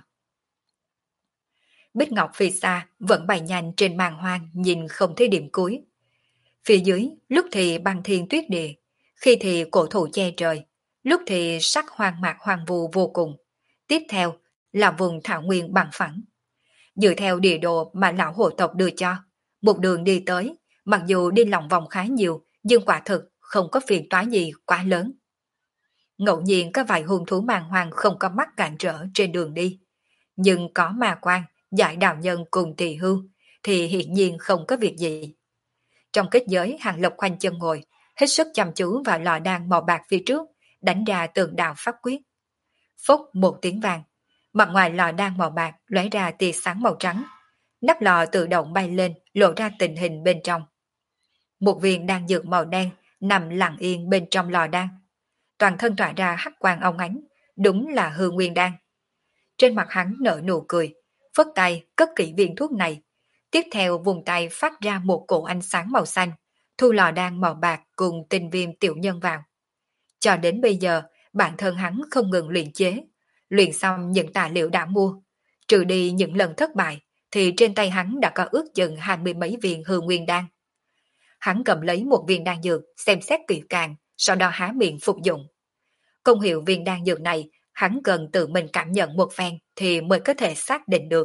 Bích Ngọc phía xa vẫn bay nhanh trên màn hoang nhìn không thấy điểm cuối. Phía dưới lúc thì băng thiên tuyết địa, khi thì cổ thụ che trời, lúc thì sắc hoang mạc hoang vu vô cùng. Tiếp theo là vùng thảo nguyên bằng phẳng. Dựa theo địa đồ mà lão hộ tộc đưa cho, một đường đi tới, mặc dù đi lòng vòng khá nhiều, nhưng quả thực không có phiền toái gì quá lớn. Ngẫu nhiên có vài hung thú màng hoàng không có mắt cản trở trên đường đi, nhưng có ma quan, giải đạo nhân cùng tỳ hưu, thì hiển nhiên không có việc gì. Trong kết giới, Hàng Lập khoanh chân ngồi, hết sức chăm chú vào lò đan màu bạc phía trước, đánh ra tường đạo pháp quyết. Phốc một tiếng vang, mặt ngoài lò đan màu bạc lóe ra tia sáng màu trắng, nắp lò tự động bay lên, lộ ra tình hình bên trong. Một viên đan dược màu đen nằm lặng yên bên trong lò đan, toàn thân tỏa ra hắc quang óng ánh, đúng là hư nguyên đan. Trên mặt hắn nở nụ cười, phất tay cất kỹ viên thuốc này, tiếp theo vùng tay phát ra một cổ ánh sáng màu xanh, thu lò đan màu bạc cùng tinh viêm tiểu nhân vào. Cho đến bây giờ, bản thân hắn không ngừng luyện chế, luyện xong những tài liệu đã mua, trừ đi những lần thất bại, thì trên tay hắn đã có ước chừng 20 mấy viên hư nguyên đan. Hắn cầm lấy một viên đan dược, xem xét kỹ càng, sau đó há miệng phục dụng. Công hiệu viên đan dược này, hắn cần tự mình cảm nhận một phen thì mới có thể xác định được.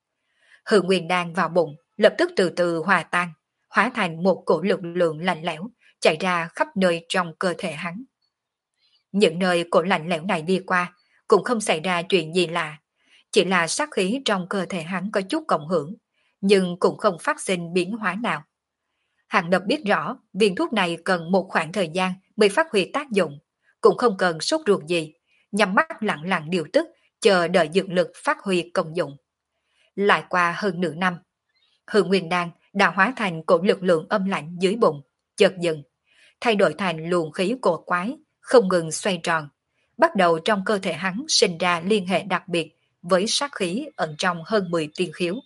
Hư nguyên đan vào bụng, lập tức từ từ hòa tan, hóa thành một cổ lực lượng lạnh lẽo, chạy ra khắp nơi trong cơ thể hắn. Những nơi cổ lạnh lẽo này đi qua, cũng không xảy ra chuyện gì lạ, chỉ là sát khí trong cơ thể hắn có chút cộng hưởng, nhưng cũng không phát sinh biến hóa nào. Hàng Lập biết rõ viên thuốc này cần một khoảng thời gian mới phát huy tác dụng, cũng không cần sốt ruột gì, nhắm mắt lặng lặng điều tức, chờ đợi dược lực phát huy công dụng. Lại qua hơn nửa năm, hư nguyên đan đã hóa thành cổ lực lượng âm lạnh dưới bụng, chợt dừng, thay đổi thành luồng khí cổ quái, không ngừng xoay tròn, bắt đầu trong cơ thể hắn sinh ra liên hệ đặc biệt với sát khí ẩn trong hơn 10 tiên khiếu.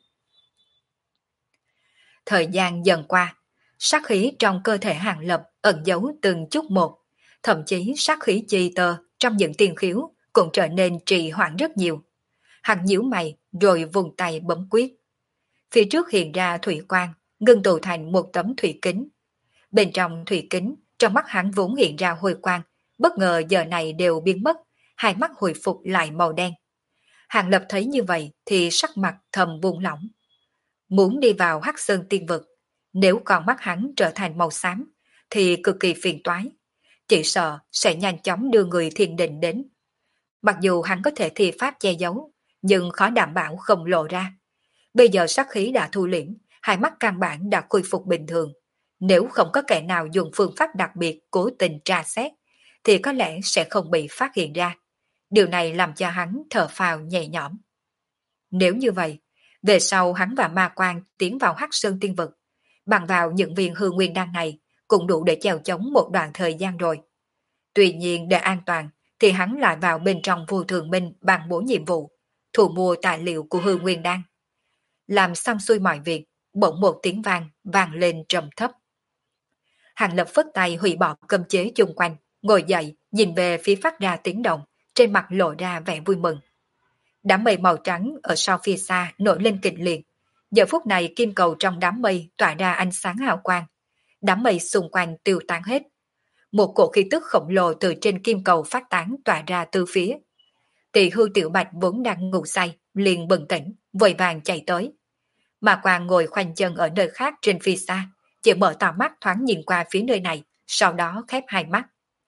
Thời gian dần qua, sát khí trong cơ thể Hàng Lập ẩn giấu từng chút một, thậm chí sát khí chi tơ trong những tiên khiếu cũng trở nên trì hoãn rất nhiều. Hắn nhíu mày rồi vùng tay bấm quyết. Phía trước hiện ra thủy quang, ngưng tụ thành một tấm thủy kính. Bên trong thủy kính, trong mắt hắn vốn hiện ra hồi quang, bất ngờ giờ này đều biến mất, hai mắt hồi phục lại màu đen. Hàng Lập thấy như vậy thì sắc mặt thầm buông lỏng. Muốn đi vào Hắc Sơn Tiên Vực, nếu con mắt hắn trở thành màu xám, thì cực kỳ phiền toái. Chỉ sợ sẽ nhanh chóng đưa người thiền định đến. Mặc dù hắn có thể thi pháp che giấu, nhưng khó đảm bảo không lộ ra. Bây giờ sát khí đã thu liễm, hai mắt căn bản đã khôi phục bình thường. Nếu không có kẻ nào dùng phương pháp đặc biệt cố tình tra xét, thì có lẽ sẽ không bị phát hiện ra. Điều này làm cho hắn thở phào nhẹ nhõm. Nếu như vậy, về sau hắn và Ma Quan tiến vào Hắc Sơn Tiên Vực, bằng vào những viên hư nguyên đan này cũng đủ để chèo chống một đoạn thời gian rồi. Tuy nhiên để an toàn thì hắn lại vào bên trong Vô Thường Minh ban bố nhiệm vụ, thu mua tài liệu của hư nguyên đan. Làm xong xuôi mọi việc, bỗng một tiếng vang lên trầm thấp. Hàng Lập phất tay hủy bỏ cấm chế chung quanh, ngồi dậy nhìn về phía phát ra tiếng động, trên mặt lộ ra vẻ vui mừng. Đám mây màu trắng ở sau phía xa nổi lên kịch liệt. Giờ phút này kim cầu trong đám mây tỏa ra ánh sáng hào quang. Đám mây xung quanh tiêu tán hết. Một cổ khí tức khổng lồ từ trên kim cầu phát tán tỏa ra từ phía. Tỳ hưu Tiểu Bạch vốn đang ngủ say, liền bừng tỉnh, vội vàng chạy tới. Mà Quang ngồi khoanh chân ở nơi khác trên phía xa, chỉ mở to mắt thoáng nhìn qua phía nơi này, sau đó khép hai mắt.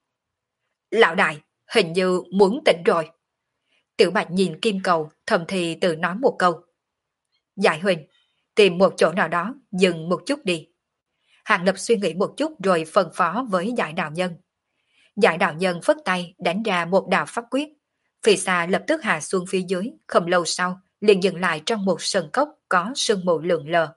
Lão đại, hình như muốn tỉnh rồi. Tiểu Bạch nhìn kim cầu, thầm thì tự nói một câu. Giải huynh, tìm một chỗ nào đó, dừng một chút đi. Hàng Lập suy nghĩ một chút rồi phân phó với giải đạo nhân. Giải đạo nhân phất tay đánh ra một đạo pháp quyết. Phía xa lập tức hạ xuống phía dưới, không lâu sau, liền dừng lại trong một sân cốc có sương mù lượn lờ.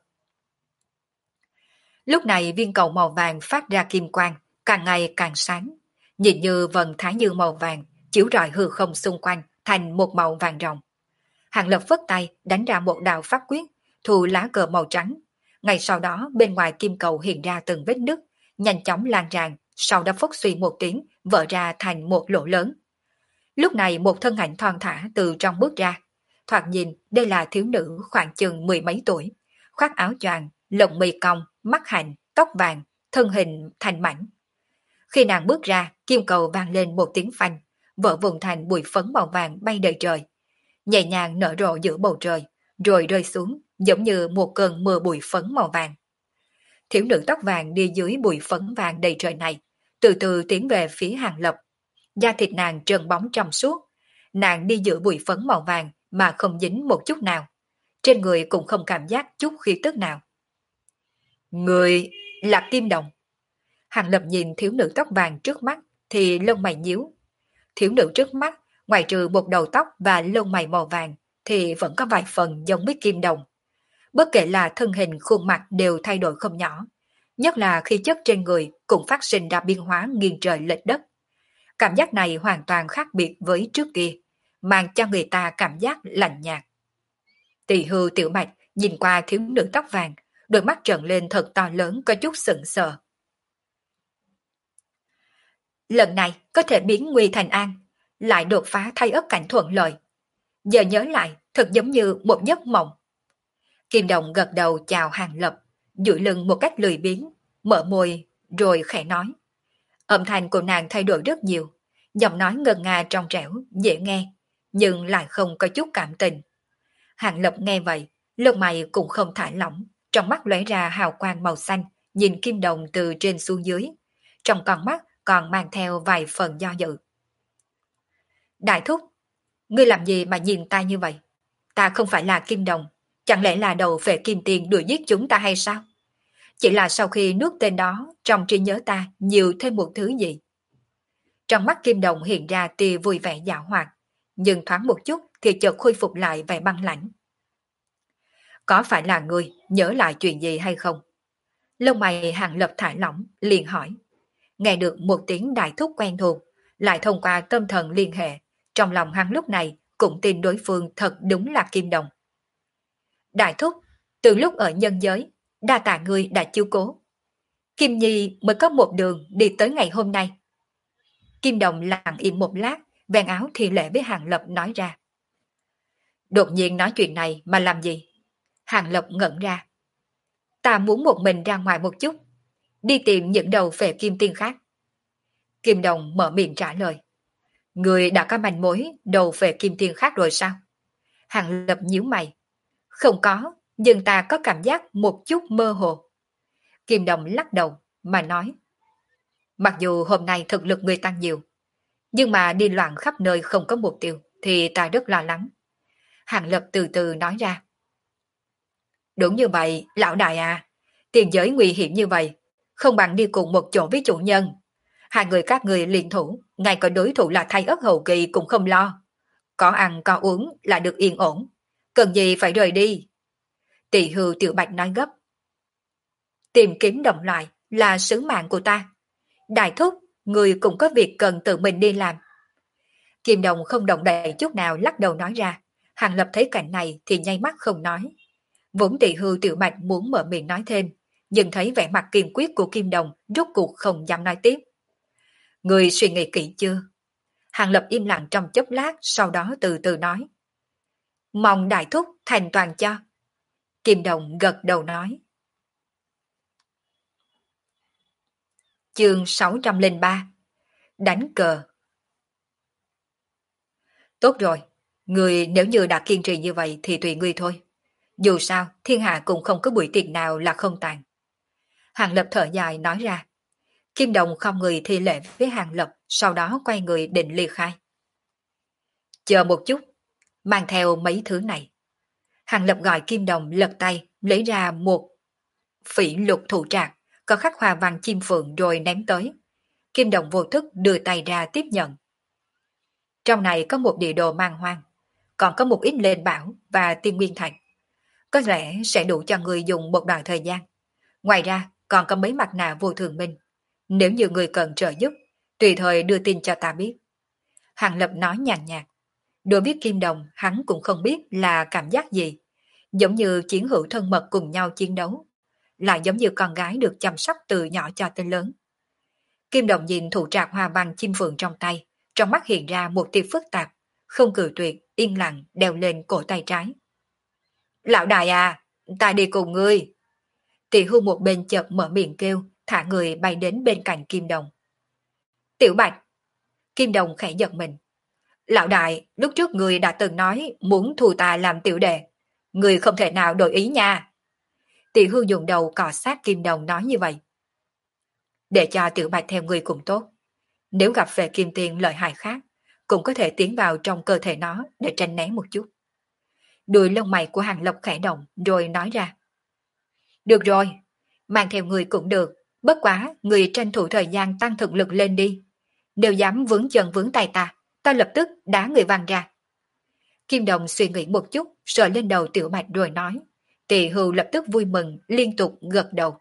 Lúc này viên cầu màu vàng phát ra kim quang, càng ngày càng sáng, nhìn như vầng thái dương màu vàng chiếu rọi hư không xung quanh thành một màu vàng ròng. Hàng Lập phất tay đánh ra một đạo pháp quyết, thu lá cờ màu trắng. Ngay sau đó bên ngoài kim cầu hiện ra từng vết nứt, nhanh chóng lan tràn, sau đó phốc suy một tiếng, vỡ ra thành một lỗ lớn. Lúc này một thân ảnh thon thả từ trong bước ra. Thoạt nhìn đây là thiếu nữ khoảng chừng mười mấy tuổi, khoác áo choàng, lồng mi cong, mắt hạnh, tóc vàng, thân hình thành mảnh. Khi nàng bước ra, kim cầu vang lên một tiếng phanh, vỡ vụn thành bụi phấn màu vàng bay đầy trời, nhẹ nhàng nở rộ giữa bầu trời, rồi rơi xuống giống như một cơn mưa bụi phấn màu vàng. Thiếu nữ tóc vàng đi dưới bụi phấn vàng đầy trời này, từ từ tiến về phía Hàng Lập. Da thịt nàng trơn bóng trong suốt, nàng đi giữa bụi phấn màu vàng mà không dính một chút nào. Trên người cũng không cảm giác chút khí tức nào. Người là Kim Đồng. Hàng Lập nhìn thiếu nữ tóc vàng trước mắt thì lông mày nhíu. Thiếu nữ trước mắt, ngoài trừ một đầu tóc và lông mày màu vàng, thì vẫn có vài phần giống với Kim Đồng. Bất kể là thân hình khuôn mặt đều thay đổi không nhỏ, nhất là khi chất trên người cũng phát sinh ra biến hóa nghiêng trời lệch đất. Cảm giác này hoàn toàn khác biệt với trước kia, mang cho người ta cảm giác lạnh nhạt. Tỳ hưu Tiểu Bạch nhìn qua thiếu nữ tóc vàng, đôi mắt trợn lên thật to lớn có chút sững sờ. Lần này có thể biến nguy thành an, lại đột phá thay ất cảnh thuận lợi. Giờ nhớ lại thật giống như một giấc mộng. Kim Đồng gật đầu chào Hàng Lập, duỗi lưng một cách lười biếng, mở môi rồi khẽ nói. Âm thanh của nàng thay đổi rất nhiều, giọng nói ngân nga trong trẻo, dễ nghe, nhưng lại không có chút cảm tình. Hàng Lập nghe vậy, lông mày cũng không thả lỏng, trong mắt lóe ra hào quang màu xanh, nhìn Kim Đồng từ trên xuống dưới. Trong con mắt còn mang theo vài phần do dự. Đại thúc, ngươi làm gì mà nhìn ta như vậy? Ta không phải là Kim Đồng, chẳng lẽ là đầu phệ kim tiền đuổi giết chúng ta hay sao? Chỉ là sau khi nuốt tên đó, trong trí nhớ ta nhiều thêm một thứ gì? Trong mắt Kim Đồng hiện ra tia vui vẻ dạo hoạt, nhưng thoáng một chút thì chợt khôi phục lại vẻ băng lãnh. Có phải là ngươi nhớ lại chuyện gì hay không? Lông mày Hàng Lập thả lỏng, liền hỏi. Nghe được một tiếng đại thúc quen thuộc, lại thông qua tâm thần liên hệ, trong lòng hắn lúc này cũng tin đối phương thật đúng là Kim Đồng. Đại thúc, từ lúc ở nhân giới, đa tạ ngươi đã chiếu cố. Kim Nhi mới có một đường đi tới ngày hôm nay. Kim Đồng lặng im một lát, vén áo thì lễ với Hàng Lập nói ra. Đột nhiên nói chuyện này mà làm gì? Hàng Lập ngẩn ra. Ta muốn một mình ra ngoài một chút, đi tìm những đầu phệ kim tiên khác. Kim Đồng mở miệng trả lời. Người đã có manh mối đầu phệ kim tiên khác rồi sao? Hàng Lập nhíu mày. Không có, nhưng ta có cảm giác một chút mơ hồ. Kim Đồng lắc đầu mà nói. Mặc dù hôm nay thực lực người tăng nhiều, nhưng mà đi loạn khắp nơi không có mục tiêu thì ta rất lo lắng. Hàng Lập từ từ nói ra. Đúng như vậy, lão đại à, tiền giới nguy hiểm như vậy, không bằng đi cùng một chỗ với chủ nhân. Hai người các người liên thủ, ngay cả đối thủ là thay ất hậu kỳ cũng không lo. Có ăn có uống là được yên ổn, cần gì phải rời đi. Tỳ hưu Tiểu Bạch nói gấp. Tìm kiếm đồng loại là sứ mạng của ta. Đại thúc, người cũng có việc cần tự mình đi làm. Kim Đồng không động đậy chút nào lắc đầu nói ra. Hàng Lập thấy cảnh này thì nháy mắt không nói. Vốn Tỳ hưu Tiểu Bạch muốn mở miệng nói thêm, nhưng thấy vẻ mặt kiên quyết của Kim Đồng rốt cuộc không dám nói tiếp. Người suy nghĩ kỹ chưa? Hàng Lập im lặng trong chốc lát, sau đó từ từ nói. Mong đại thúc thành toàn cho. Kim Đồng gật đầu nói. Chương 603. Đánh cờ. Tốt rồi, người nếu như đã kiên trì như vậy thì tùy ngươi thôi. Dù sao, thiên hạ cũng không có buổi tiệc nào là không tàn. Hàng Lập thở dài nói ra. Kim Đồng không người thi lễ với Hàng Lập, sau đó quay người định ly khai. Chờ một chút, mang theo mấy thứ này. Hàng Lập gọi Kim Đồng lật tay, lấy ra một phỉ lục thủ trạc, có khắc hoa văn chim phượng rồi ném tới. Kim Đồng vô thức đưa tay ra tiếp nhận. Trong này có một địa đồ mang hoang, còn có một ít lên bảo và tiên nguyên thạch. Có lẽ sẽ đủ cho người dùng một đoạn thời gian. Ngoài ra, còn có mấy mặt nạ vô thường minh. Nếu như người cần trợ giúp, tùy thời đưa tin cho ta biết. Hàng Lập nói nhàn nhạt. Đối với Kim Đồng, hắn cũng không biết là cảm giác gì. Giống như chiến hữu thân mật cùng nhau chiến đấu. Lại giống như con gái được chăm sóc từ nhỏ cho tới lớn. Kim Đồng nhìn thủ trạc hoa văn chim phượng trong tay, trong mắt hiện ra một tia phức tạp, không cự tuyệt, yên lặng đeo lên cổ tay trái. Lão đại à, ta đi cùng ngươi. Tỷ Hưu một bên chợt mở miệng kêu, thả người bay đến bên cạnh Kim Đồng. Tiểu Bạch. Kim Đồng khẽ giật mình. Lão đại, lúc trước người đã từng nói muốn thu ta làm tiểu đệ. Người không thể nào đổi ý nha. Tỷ Hưu dùng đầu cọ sát Kim Đồng nói như vậy. Để cho Tiểu Bạch theo người cũng tốt. Nếu gặp về kim tiền lợi hại khác, cũng có thể tiến vào trong cơ thể nó để tránh né một chút. Đuôi lông mày của Hàng Lập khẽ động rồi nói ra. Được rồi, mang theo người cũng được, bất quá người tranh thủ thời gian tăng thực lực lên đi. Nếu dám vướng chân vướng tay ta lập tức đá người văng ra. Kim Đồng suy nghĩ một chút, sờ lên đầu Tiểu Bạch rồi nói. Tỳ Hưu lập tức vui mừng, liên tục gật đầu.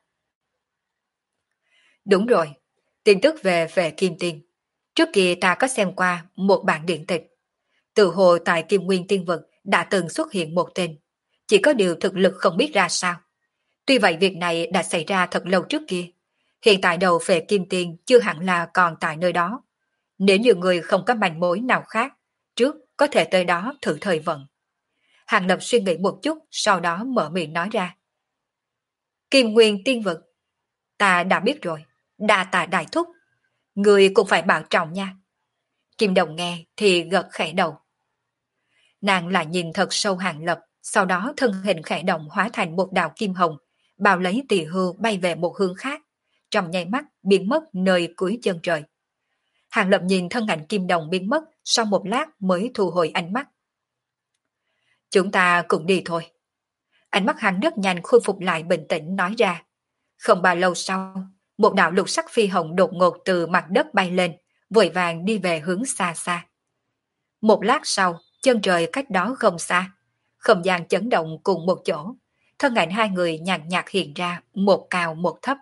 Đúng rồi, tin tức về Kim Tiên. Trước kia ta có xem qua một bản điện tịch. Từ hồ tại Kim Nguyên Tiên Vực đã từng xuất hiện một tên. Chỉ có điều thực lực không biết ra sao. Tuy vậy việc này đã xảy ra thật lâu trước kia. Hiện tại đầu về Kim Tiên chưa hẳn là còn tại nơi đó. Nếu như người không có manh mối nào khác, trước có thể tới đó thử thời vận. Hàng Lập suy nghĩ một chút, sau đó mở miệng nói ra. Kim Nguyên Tiên Vực. Ta đã biết rồi, đa tạ đại thúc. Người cũng phải bảo trọng nha. Kim Đồng nghe thì gật khẽ đầu. Nàng lại nhìn thật sâu Hàng Lập, sau đó thân hình khẽ động hóa thành một đạo kim hồng, bao lấy Tỳ Hưu bay về một hướng khác, trong nháy mắt biến mất nơi cuối chân trời. Hàng Lập nhìn thân ảnh Kim Đồng biến mất, sau một lát mới thu hồi ánh mắt. Chúng ta cũng đi thôi. Ánh mắt hắn rất nhanh khôi phục lại bình tĩnh nói ra. Không bao lâu sau, một đạo lục sắc phi hồng đột ngột từ mặt đất bay lên, vội vàng đi về hướng xa xa. Một lát sau, chân trời cách đó không xa, không gian chấn động cùng một chỗ, thân ảnh hai người nhàn nhạt hiện ra, một cao một thấp.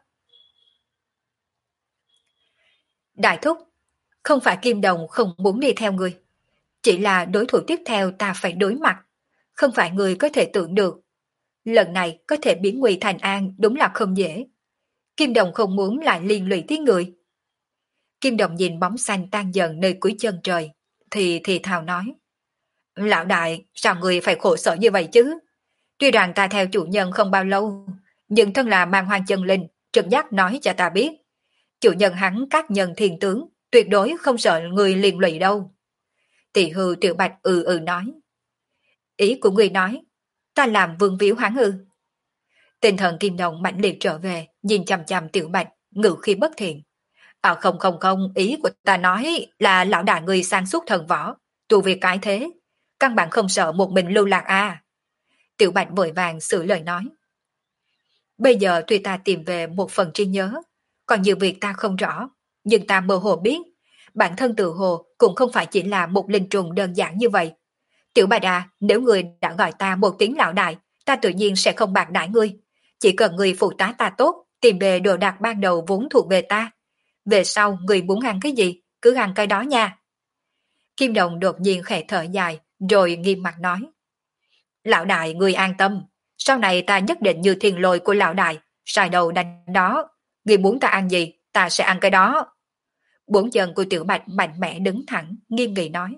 Đại thúc, không phải Kim Đồng không muốn đi theo người, chỉ là đối thủ tiếp theo ta phải đối mặt, không phải người có thể tưởng được. Lần này có thể biến nguy thành an đúng là không dễ. Kim Đồng không muốn lại liên lụy tới người. Kim Đồng nhìn bóng xanh tan dần nơi cuối chân trời, thì thào nói. Lão đại, sao người phải khổ sở như vậy chứ? Tuy rằng ta theo chủ nhân không bao lâu, nhưng thân là mang hoang chân linh, trực giác nói cho ta biết. Chủ nhân hắn các nhân thiên tướng, tuyệt đối không sợ người liên lụy đâu. Tỳ Hưu Tiểu Bạch nói. Ý của người nói, ta làm vương víu hắn ư? Tinh thần Kim Đồng mạnh liệt trở về, nhìn chằm chằm Tiểu Bạch, ngự khi bất thiện. À không, ý của ta nói là lão đại người sang suốt thần võ, tu vi cái thế, căn bản không sợ một mình lưu lạc à. Tiểu Bạch vội vàng sửa lời nói. Bây giờ tuy ta tìm về một phần trí nhớ, còn nhiều việc ta không rõ, nhưng ta mơ hồ biết, bản thân tự hồ cũng không phải chỉ là một linh trùng đơn giản như vậy. Tiểu Bạch à, nếu người đã gọi ta một tiếng lão đại, ta tự nhiên sẽ không bạc đãi ngươi. Chỉ cần người phụ tá ta tốt, tìm về đồ đạc ban đầu vốn thuộc về ta. Về sau, người muốn ăn cái gì, cứ ăn cái đó nha. Kim Đồng đột nhiên khẽ thở dài, rồi nghiêm mặt nói. Lão đại, người an tâm. Sau này ta nhất định như thiền lôi của lão đại, xài đầu đánh đó. Người muốn ta ăn gì, ta sẽ ăn cái đó. Bốn chân của Tiểu Bạch mạnh mẽ đứng thẳng, nghiêm nghị nói.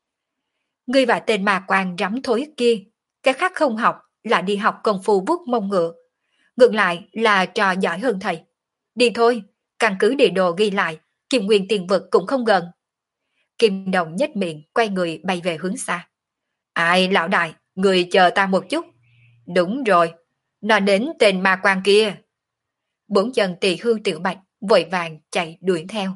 Ngươi và tên ma quan rắm thối kia, cái khác không học là đi học công phu vuốt mông ngựa. Ngược lại là trò giỏi hơn thầy. Đi thôi, căn cứ địa đồ ghi lại, Kim Nguyên Tiên Vực cũng không gần. Kim Đồng nhếch miệng, quay người bay về hướng xa. Ai lão đại, người chờ ta một chút. Đúng rồi, nó đến tên ma quan kia. Bốn chân Tỳ Hưu Tiểu Bạch vội vàng chạy đuổi theo.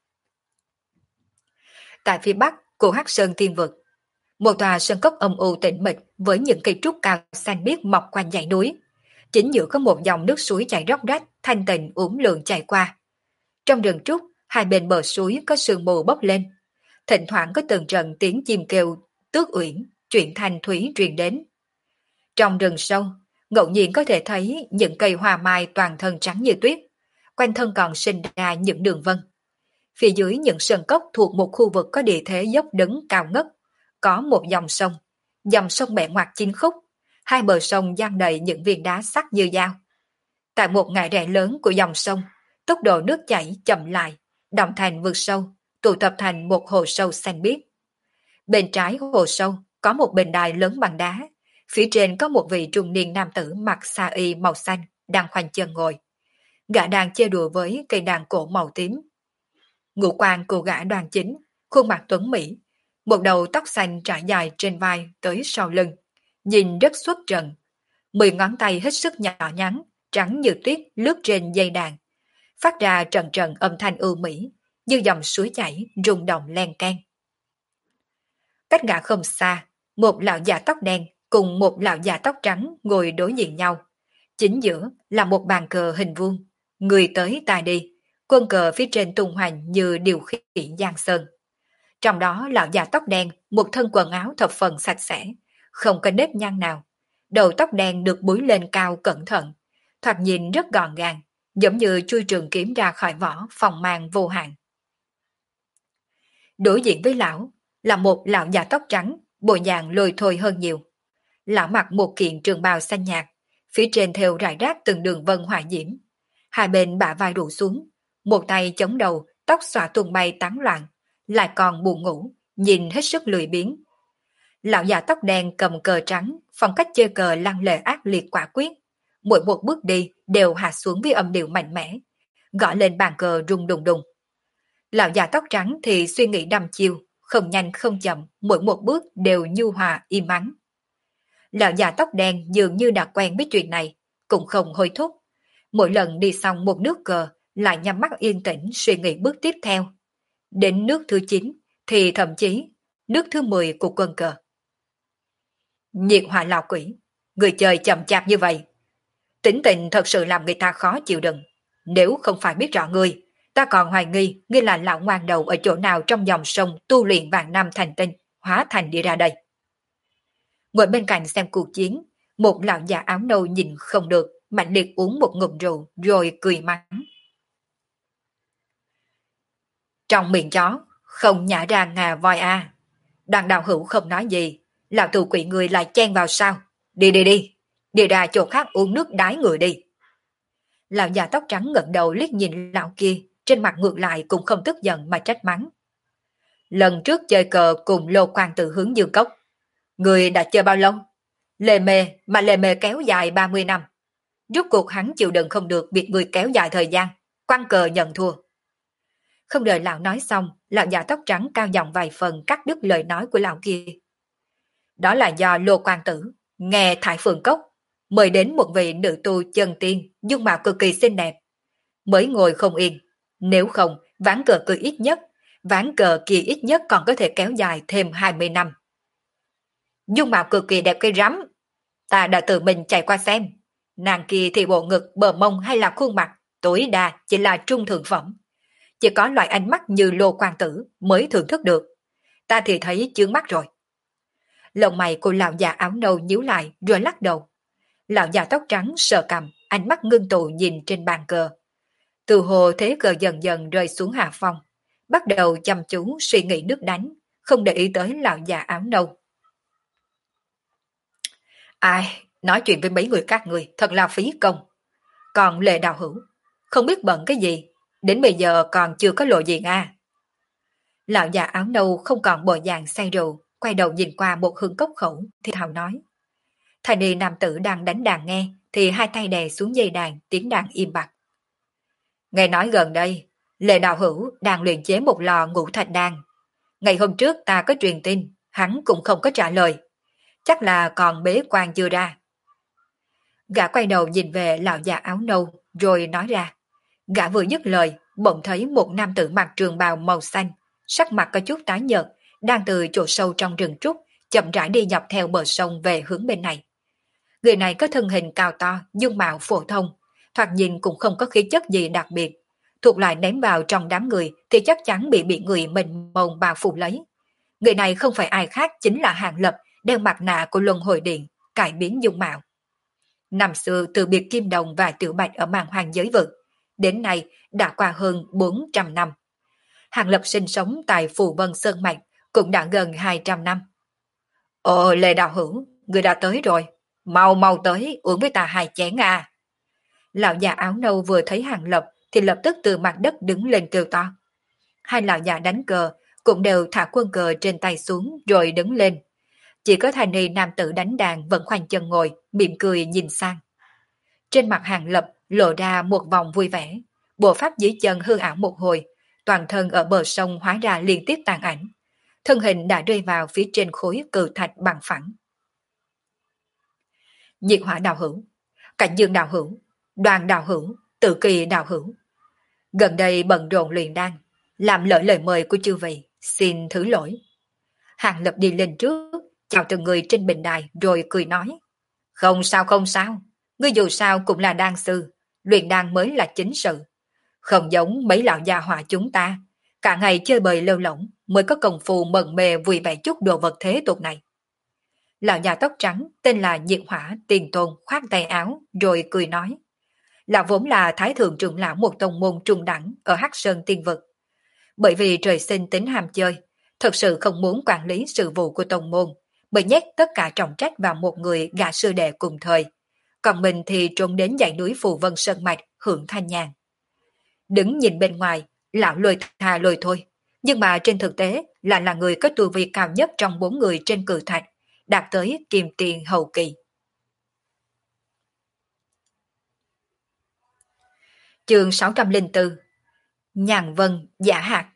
Tại phía bắc của Hắc Sơn Tiên Vực, một tòa sơn cốc âm u tĩnh mịch với những cây trúc cao xanh biếc mọc quanh dãy núi. Chính giữa có một dòng nước suối chảy róc rách, thanh tịnh uốn lượn chảy qua. Trong rừng trúc, hai bên bờ suối có sương mù bốc lên. Thỉnh thoảng có từng trận tiếng chim kêu tước uyển. chuyện thanh thúy truyền đến. Trong rừng sâu, ngẫu nhiên có thể thấy những cây hoa mai toàn thân trắng như tuyết, quanh thân còn sinh ra những đường vân. Phía dưới những sơn cốc thuộc một khu vực có địa thế dốc đứng cao ngất, có một dòng sông bẻ ngoặt chín khúc, hai bờ sông giăng đầy những viên đá sắc như dao. Tại một ngã rẽ lớn của dòng sông, tốc độ nước chảy chậm lại, động thành vực sâu, tụ tập thành một hồ sâu xanh biếc. Bên trái hồ sâu có một bình đài lớn bằng đá, phía trên có một vị trung niên nam tử mặc sa y màu xanh đang khoanh chân ngồi. Gã đang chơi đùa với cây đàn cổ màu tím. Ngũ quan của gã đoan chính, khuôn mặt tuấn mỹ, một đầu tóc xanh trải dài trên vai tới sau lưng, nhìn rất xuất trần. 10 ngón tay hết sức nhỏ nhắn, trắng như tuyết lướt trên dây đàn, phát ra trần trần âm thanh ưu mỹ, như dòng suối chảy rung động len keng. Cách gã không xa, một lão già tóc đen cùng một lão già tóc trắng ngồi đối diện nhau. Chính giữa là một bàn cờ hình vuông, người tới ta đi, quân cờ phía trên tung hoành như điều khiển giang sơn. Trong đó lão già tóc đen một thân quần áo thập phần sạch sẽ, không có nếp nhăn nào. Đầu tóc đen được búi lên cao cẩn thận, thoạt nhìn rất gọn gàng, giống như chui trường kiếm ra khỏi vỏ phòng mang vô hạn. Đối diện với lão là một lão già tóc trắng, bộ dạng lôi thôi hơn nhiều. Lão mặc một kiện trường bào xanh nhạt, phía trên thêu rải rác từng đường vân hỏa diễm. Hai bên bả vai rủ xuống, một tay chống đầu, tóc xõa tung bay tán loạn, lại còn buồn ngủ, nhìn hết sức lười biếng. Lão già tóc đen cầm cờ trắng, phong cách chơi cờ lăng lệ ác liệt quả quyết. Mỗi một bước đi đều hạ xuống với âm điệu mạnh mẽ, gõ lên bàn cờ rung đùng đùng. Lão già tóc trắng thì suy nghĩ đăm chiêu, không nhanh không chậm, mỗi một bước đều nhu hòa im ắng. Lão già tóc đen dường như đã quen với chuyện này, cũng không hối thúc. Mỗi lần đi xong một nước cờ, lại nhắm mắt yên tĩnh suy nghĩ bước tiếp theo. Đến nước thứ 9, thì thậm chí nước thứ 10 của quân cờ. Nhiệt hỏa lão quỷ, người chơi chậm chạp như vậy. Tính tình thật sự làm người ta khó chịu đựng. Nếu không phải biết rõ ngươi, ta còn hoài nghi ngươi là lão ngoan đầu ở chỗ nào trong dòng sông tu luyện vạn năm thành tinh, hóa thành đi ra đây. Ngồi bên cạnh xem cuộc chiến, một lão già áo nâu nhìn không được, mạnh liệt uống một ngụm rượu rồi cười mắng. Trong miệng chó, không nhả ra ngà voi a. Đoàn đạo hữu không nói gì, lão tù quỷ người lại chen vào sao? Đi đi đi, đi ra chỗ khác uống nước đái người đi. Lão già tóc trắng ngẩng đầu liếc nhìn lão kia, trên mặt ngược lại cũng không tức giận mà trách mắng. Lần trước chơi cờ cùng Lô Quang Tử hướng Dương Cốc, người đã chơi bao lâu? Lề mề kéo dài 30 năm. Rốt cuộc hắn chịu đựng không được việc người kéo dài thời gian, quăng cờ nhận thua. Không đợi lão nói xong, lão già tóc trắng cao giọng vài phần cắt đứt lời nói của lão kia. Đó là do Lô Quang Tử, nghe Thải Phượng Cốc, mời đến một vị nữ tu chân tiên, dung mạo cực kỳ xinh đẹp. Mới ngồi không yên, nếu không, ván cờ kia ít nhất còn có thể kéo dài thêm 20 năm. Dung mạo cực kỳ đẹp cây rắm, ta đã tự mình chạy qua xem. Nàng kia thì bộ ngực, bờ mông hay là khuôn mặt, tối đa chỉ là trung thượng phẩm. Chỉ có loại ánh mắt như Lô Quang Tử mới thưởng thức được. Ta thì thấy chướng mắt rồi. Lông mày của lão già áo nâu nhíu lại rồi lắc đầu. Lão già tóc trắng sờ cằm, ánh mắt ngưng tụ nhìn trên bàn cờ. Từ hồ thế cờ dần dần rơi xuống hạ phong, bắt đầu chăm chú suy nghĩ nước đánh, không để ý tới lão già áo nâu. Ai, nói chuyện với mấy người các người thật là phí công. Còn Lệ đạo hữu, không biết bận cái gì, đến bây giờ còn chưa có lộ diện à. Lão già áo nâu không còn bộ dạng say rượu, quay đầu nhìn qua một hương cốc khẩu, thì thào nói. Thanh niên nam tử đang đánh đàn nghe, thì hai tay đè xuống dây đàn, tiếng đàn im bặt. Nghe nói gần đây, Lệ đạo hữu đang luyện chế một lò ngũ thạch đan. Ngày hôm trước ta có truyền tin, hắn cũng không có trả lời. Chắc là còn bế quan chưa ra. Gã quay đầu nhìn về lão già áo nâu, rồi nói ra. Gã vừa dứt lời, bỗng thấy một nam tử mặc trường bào màu xanh, sắc mặt có chút tái nhợt, đang từ chỗ sâu trong rừng trúc, chậm rãi đi dọc theo bờ sông về hướng bên này. Người này có thân hình cao to, dung mạo phổ thông, thoạt nhìn cũng không có khí chất gì đặc biệt. Thuộc lại ném vào trong đám người thì chắc chắn bị người mình mông bao phủ lấy. Người này không phải ai khác chính là Hàng Lập đeo mặt nạ của luân hồi điện, cải biến dung mạo. Năm xưa từ biệt Kim Đồng và Tiểu Bạch ở màn hoàng giới vực, đến nay đã qua hơn 400 năm. Hàng Lập sinh sống tại Phù Vân Sơn Mạch cũng đã gần 200 năm. Ồ, Lê Đạo Hữu, người đã tới rồi. Mau mau tới, uống với ta 2 chén à. Lão già áo nâu vừa thấy Hàng Lập thì lập tức từ mặt đất đứng lên kêu to. Hai lão già đánh cờ cũng đều thả quân cờ trên tay xuống rồi đứng lên. Chỉ có thanh ni nam tử đánh đàn vẫn khoanh chân ngồi, mỉm cười nhìn sang. Trên mặt Hàng Lập lộ ra một vòng vui vẻ. Bộ pháp dưới chân hư ảo một hồi, toàn thân ở bờ sông hóa ra liên tiếp tàn ảnh. Thân hình đã rơi vào phía trên khối cự thạch bằng phẳng. Nhiệt Hỏa đạo hữu, Cảnh Dương đạo hữu, Đoàn đạo hữu, Tự Kỳ đạo hữu. Gần đây bận rộn luyện đan, làm lỡ lời mời của chư vị, xin thứ lỗi. Hàng Lập đi lên trước, chào từng người trên bình đài rồi cười nói. Không sao không sao, ngươi dù sao cũng là đan sư, luyện đan mới là chính sự. Không giống mấy lão già họa chúng ta, cả ngày chơi bời lêu lỏng mới có công phu mần mê vui vẻ chút đồ vật thế tục này. Lão già tóc trắng tên là Nhiệt Hỏa Tiền Tôn khoác tay áo rồi cười nói. Lão vốn là thái thượng trưởng lão một tông môn trung đẳng ở Hắc Sơn Tiên Vực. Bởi vì trời sinh tính ham chơi, thật sự không muốn quản lý sự vụ của tông môn, mới nhét tất cả trọng trách vào một người gã sư đệ cùng thời. Còn mình thì trốn đến dãy núi Phù Vân Sơn Mạch hưởng thanh nhàn. Đứng nhìn bên ngoài, lão lôi thà lôi thôi, nhưng mà trên thực tế là người có tu vi cao nhất trong 4 người trên cử thạch, đạt tới kim tiền hậu kỳ. Chương 604 Nhàn Vân Giả Hạt.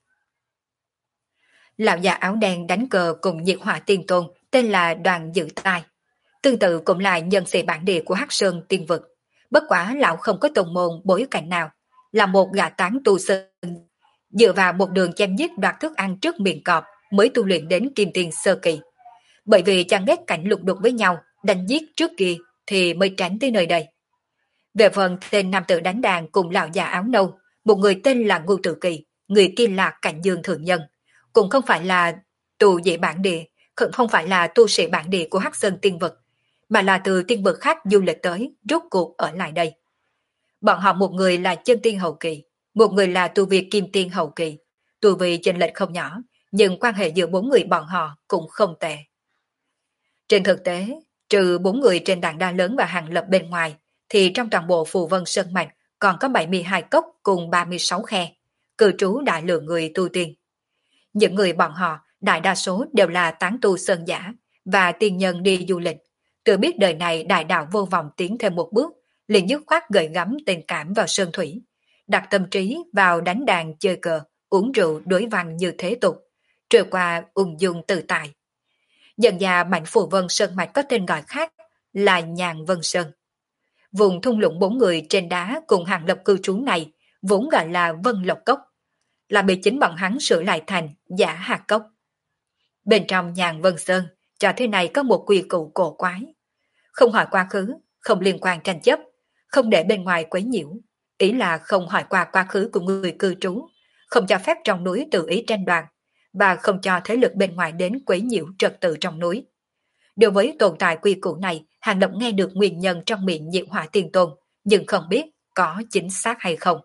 Lão già áo đen đánh cờ cùng Nhiệt Hỏa Tiên Tôn tên là Đoàn Dự Tài. Tương tự cũng là nhân sĩ bản địa của Hắc Sơn Tiên Vực. Bất quả lão không có tông môn bối cảnh nào, là một gã tán tu sơn. Dựa vào một đường chém giết đoạt thức ăn trước miệng cọp mới tu luyện đến kim tiền sơ kỳ. Bởi vì chẳng ghét cảnh lục đục với nhau, đánh giết trước kia thì mới tránh tới nơi đây. Về phần tên nam tử đánh đàn cùng lão già áo nâu, một người tên là Ngưu Tử Kỳ, người kia là Cảnh Dương Thượng Nhân, cũng không phải là tu sĩ bản địa, không phải là tu sĩ bản địa của Hắc Sơn Tiên Vực, mà là từ tiên vực khác du lịch tới, rốt cuộc ở lại đây. Bọn họ một người là chân tiên hậu kỳ, một người là tu vi kim tiên hậu kỳ, tu vi chênh lệch không nhỏ, nhưng quan hệ giữa 4 người bọn họ cũng không tệ. Trên thực tế, trừ 4 người trên tảng đá lớn và Hàng Lập bên ngoài, thì trong toàn bộ Phù Vân Sơn Mạch còn có 72 cốc cùng 36 khe, cư trú đại lượng người tu tiên. Những người bọn họ đại đa số đều là tán tu sơn giả và tiên nhân đi du lịch, tự biết đời này đại đạo vô vọng tiến thêm một bước, liền dứt khoát gửi gắm tình cảm vào sơn thủy, đặt tâm trí vào đánh đàn chơi cờ, uống rượu đối văn như thế tục, trôi qua ung dung tự tại. Dần dà mảnh Phù Vân Sơn Mạch có tên gọi khác là Nhàn Vân Sơn. Vùng thung lũng 4 người trên đá cùng Hàng Lập cư trú này vốn gọi là Vân Lộc Cốc, là bị chính bọn hắn sửa lại thành Giả Hạt Cốc. Bên trong Nhàn Vân Sơn, trò thế này có một quy củ cổ quái. Không hỏi quá khứ, không liên quan tranh chấp, không để bên ngoài quấy nhiễu, ý là không hỏi qua quá khứ của người cư trú, không cho phép trong núi tự ý tranh đoạt, và không cho thế lực bên ngoài đến quấy nhiễu trật tự trong núi. Đối với tồn tại quy củ này, Hàng Lập nghe được nguyên nhân trong miệng Nhiệt Hỏa Tiên Tôn, nhưng không biết có chính xác hay không.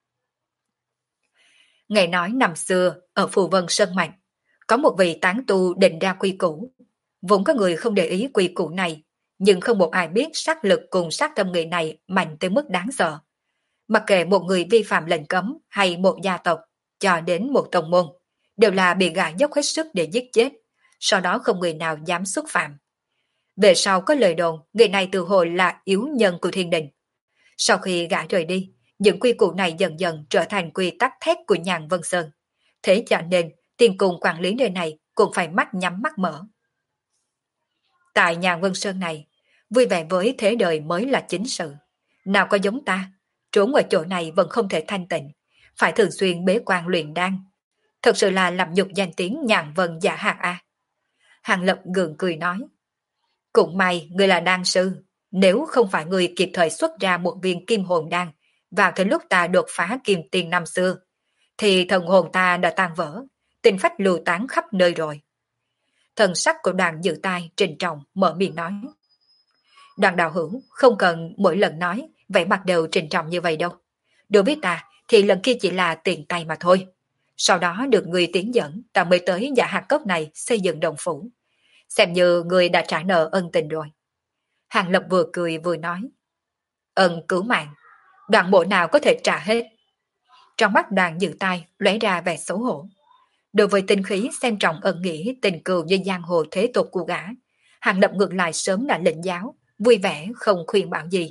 Nghe nói năm xưa, ở Phù Vân Sơn Mạch, có một vị tán tu định ra quy củ. Vốn có người không để ý quy củ này, nhưng không một ai biết sát lực cùng sát tâm nghị này mạnh tới mức đáng sợ. Mặc kệ một người vi phạm lệnh cấm hay một gia tộc, cho đến một tông môn, đều là bị gã dốc hết sức để giết chết, sau đó không người nào dám xúc phạm. Về sau có lời đồn, người này tự hồi là yếu nhân của thiên đình. Sau khi gã rời đi, những quy củ này dần dần trở thành quy tắc thép của Nhàn Vân Sơn. Thế cho nên, tiền cùng quản lý nơi này cũng phải mắt nhắm mắt mở. Tại Nhàn Vân Sơn này, vui vẻ với thế đời mới là chính sự. Nào có giống ta, trốn ở chỗ này vẫn không thể thanh tịnh, phải thường xuyên bế quan luyện đan. Thật sự là làm nhục danh tiếng Nhàn Vân Giả Hạt a. Hàng Lập gượng cười nói. Cũng may người là đan sư, nếu không phải người kịp thời xuất ra một viên kim hồn đan vào thời lúc ta đột phá kim tiền năm xưa, thì thần hồn ta đã tan vỡ, tinh phách lưu tán khắp nơi rồi. thần sắc của Đoàn Dự Tai trịnh trọng mở miệng nói. Đoàn đạo hữu không cần mỗi lần nói vẻ mặt đều trịnh trọng như vậy đâu. Đối với ta thì lần kia chỉ là tiền tay mà thôi. Sau đó được người tiến dẫn ta mới tới Dạ Hạt Cốc này xây dựng đồng phủ. Xem như người đã trả nợ ân tình rồi. Hàng Lập vừa cười vừa nói. Ân cứu mạng, đoạn bộ nào có thể trả hết. Trong mắt Đoàn Dự Tai lóe ra vẻ xấu hổ. Đối với tinh khí xem trọng ân nghĩa tình cừu như giang hồ thế tục của gã, Hàng Lập ngược lại sớm đã lệnh giáo, vui vẻ không khuyên bảo gì.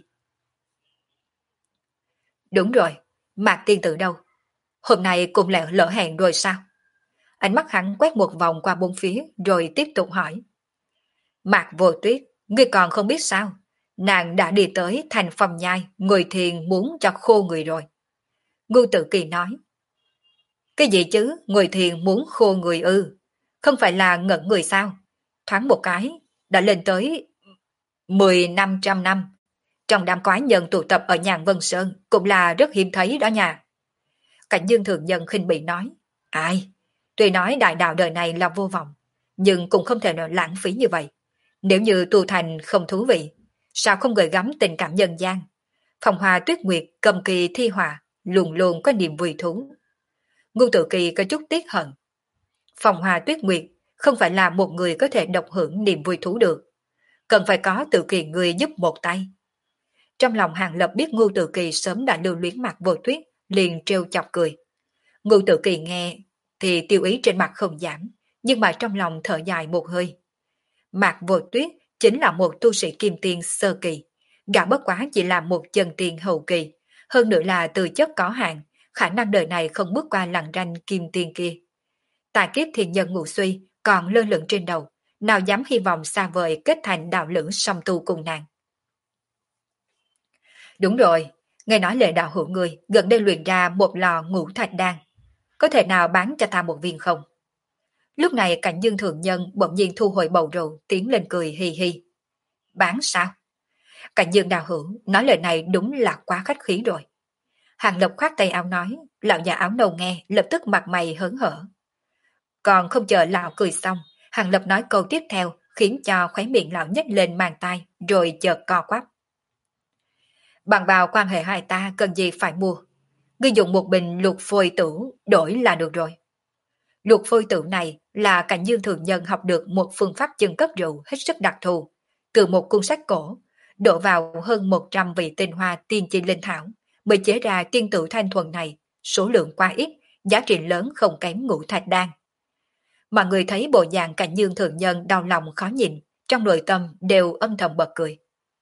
Đúng rồi, Mạc tiên tử đâu? Hôm nay cùng lại lỡ hẹn rồi sao? Ánh mắt hắn quét một vòng qua bốn phía rồi tiếp tục hỏi. Mạc Vô Tuyết, ngươi còn không biết sao? Nàng đã đi tới thành Phong Nhai, người thiền muốn cho khô người rồi. Ngưu Tự Kỳ nói. Cái gì chứ, người thiền muốn khô người ư? Không phải là ngẩn người sao? Thoáng một cái, đã lên tới 10-500 năm. Trong đám quái nhân tụ tập ở Nhàn Vân Sơn cũng là rất hiếm thấy đó nha. Cảnh Dương Thường Nhân khinh bị nói. Ai? Tuy nói đại đạo đời này là vô vọng, nhưng cũng không thể nào lãng phí như vậy. Nếu như tu thành không thú vị, sao không gửi gắm tình cảm nhân gian? Phong Hoa Tuyết Nguyệt cầm kỳ thi hòa, luôn luôn có niềm vui thú. Ngưu Tự Kỳ có chút tiếc hận. Phong Hoa Tuyết Nguyệt không phải là một người có thể độc hưởng niềm vui thú được. Cần phải có Tự Kỳ người giúp một tay. Trong lòng Hàng Lập biết Ngưu Tự Kỳ sớm đã lưu luyến Mạc Vô Tuyết, liền trêu chọc cười. Ngưu Tự Kỳ nghe thì tiêu ý trên mặt không giảm, nhưng mà trong lòng thở dài một hơi. Mạc Vô Tuyết chính là một tu sĩ kim tiên sơ kỳ, gã bất quá chỉ là một chân tiên hậu kỳ, hơn nữa là từ chất có hạn, khả năng đời này không bước qua lằn ranh kim tiên kia. Tài kiếp thiên nhân ngũ suy còn lơ lửng trên đầu, nào dám hy vọng xa vời kết thành đạo lữ song tu cùng nàng. Đúng rồi, nghe nói Lệ đạo hữu người gần đây luyện ra một lò ngũ thạch đan, có thể nào bán cho ta một viên không? Lúc này Cảnh Dương Thượng Nhân bỗng nhiên thu hồi bầu rượu, tiến lên cười hi hi. Bán sao? Cảnh Dương đạo hữu nói lời này đúng là quá khách khí rồi. Hàng Lập khoát tay áo nói, lão già áo nâu nghe lập tức mặt mày hớn hở. Còn không chờ lão cười xong, Hàng Lập nói câu tiếp theo khiến cho khóe miệng lão nhếch lên màn tai rồi chợt co quắp. Bằng vào quan hệ hai ta cần gì phải mua. Ngươi dùng một bình lục phôi tử đổi là được rồi. Lục phôi tử này là Cảnh Dương Thường Nhân học được một phương pháp chưng cất rượu hết sức đặc thù, từ một cuốn sách cổ, đổ vào hơn 100 vị tinh hoa tiên chi linh thảo, mới chế ra tiên tử thanh thuần này, số lượng quá ít, giá trị lớn không kém ngũ thạch đan. Mà người thấy bộ dạng Cảnh Dương Thường Nhân đau lòng khó nhìn, trong nội tâm đều âm thầm bật cười.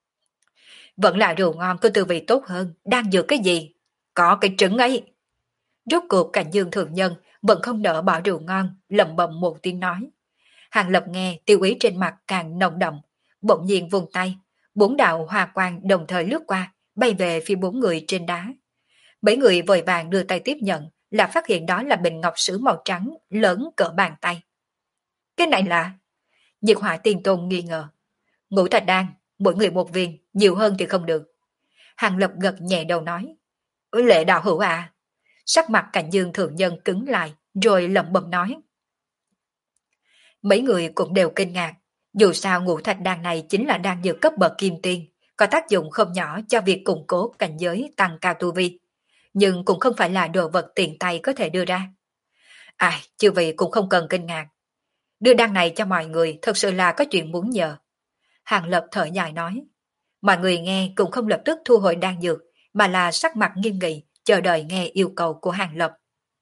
Vẫn là rượu ngon có tư vị tốt hơn, đang dược cái gì? Có cái trứng ấy. Rốt cuộc Cảnh Dương Thường Nhân vẫn không nỡ bỏ rượu ngon, lẩm bẩm một tiếng nói. Hàng Lập nghe tiêu ý trên mặt càng nồng đậm, bỗng nhiên vùng tay, bốn đạo hoa quang đồng thời lướt qua, bay về phía bốn người trên đá. Mấy người vội vàng đưa tay tiếp nhận, là phát hiện đó là bình ngọc sứ màu trắng, lớn cỡ bàn tay. Cái này là... Nhiệt Hỏa Tiên Tôn nghi ngờ. Ngũ thạch đan, mỗi người một viên, nhiều hơn thì không được. Hàng Lập gật nhẹ đầu nói. Lệ đạo hữu à? Sắc mặt Cảnh Dương Thượng Nhân cứng lại, rồi lẩm bẩm nói. Mấy người cũng đều kinh ngạc. Dù sao ngũ thạch đan này chính là đan dược cấp bậc kim tiên, có tác dụng không nhỏ cho việc củng cố cảnh giới tăng cao tu vi. Nhưng cũng không phải là đồ vật tiện tay có thể đưa ra. Ai, chư vị cũng không cần kinh ngạc. Đưa đan này cho mọi người thật sự là có chuyện muốn nhờ. Hàng Lập thở dài nói. Mọi người nghe cũng không lập tức thu hồi đan dược, mà là sắc mặt nghiêm nghị, chờ đợi nghe yêu cầu của Hàng Lập.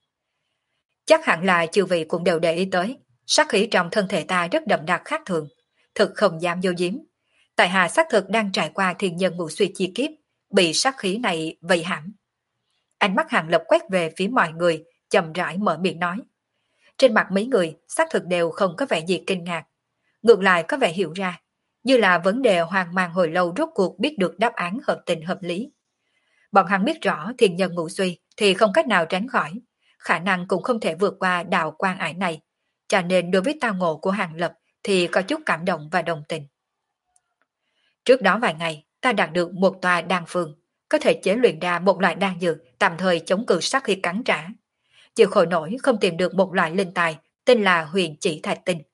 Chắc hẳn là chư vị cũng đều để ý tới, sát khí trong thân thể ta rất đậm đặc khác thường, thực không dám vô giếm. Tại hạ xác thực đang trải qua thiên nhân ngũ suy chi kiếp, bị sát khí này vây hãm. Ánh mắt Hàng Lập quét về phía mọi người, chậm rãi mở miệng nói. Trên mặt mấy người xác thực đều không có vẻ gì kinh ngạc, ngược lại có vẻ hiểu ra, như là vấn đề hoang mang hồi lâu rốt cuộc biết được đáp án hợp tình hợp lý. Bọn hắn biết rõ thiên nhân ngũ suy thì không cách nào tránh khỏi, khả năng cũng không thể vượt qua đạo quan ải này, cho nên đối với tao ngộ của Hàng Lập thì có chút cảm động và đồng tình. Trước đó vài ngày, ta đạt được một tòa đan phương, có thể chế luyện ra một loại đan dược tạm thời chống cự sát khi cắn trả. Chịu khổ nổi không tìm được một loại linh tài tên là huyền chỉ thạch tinh.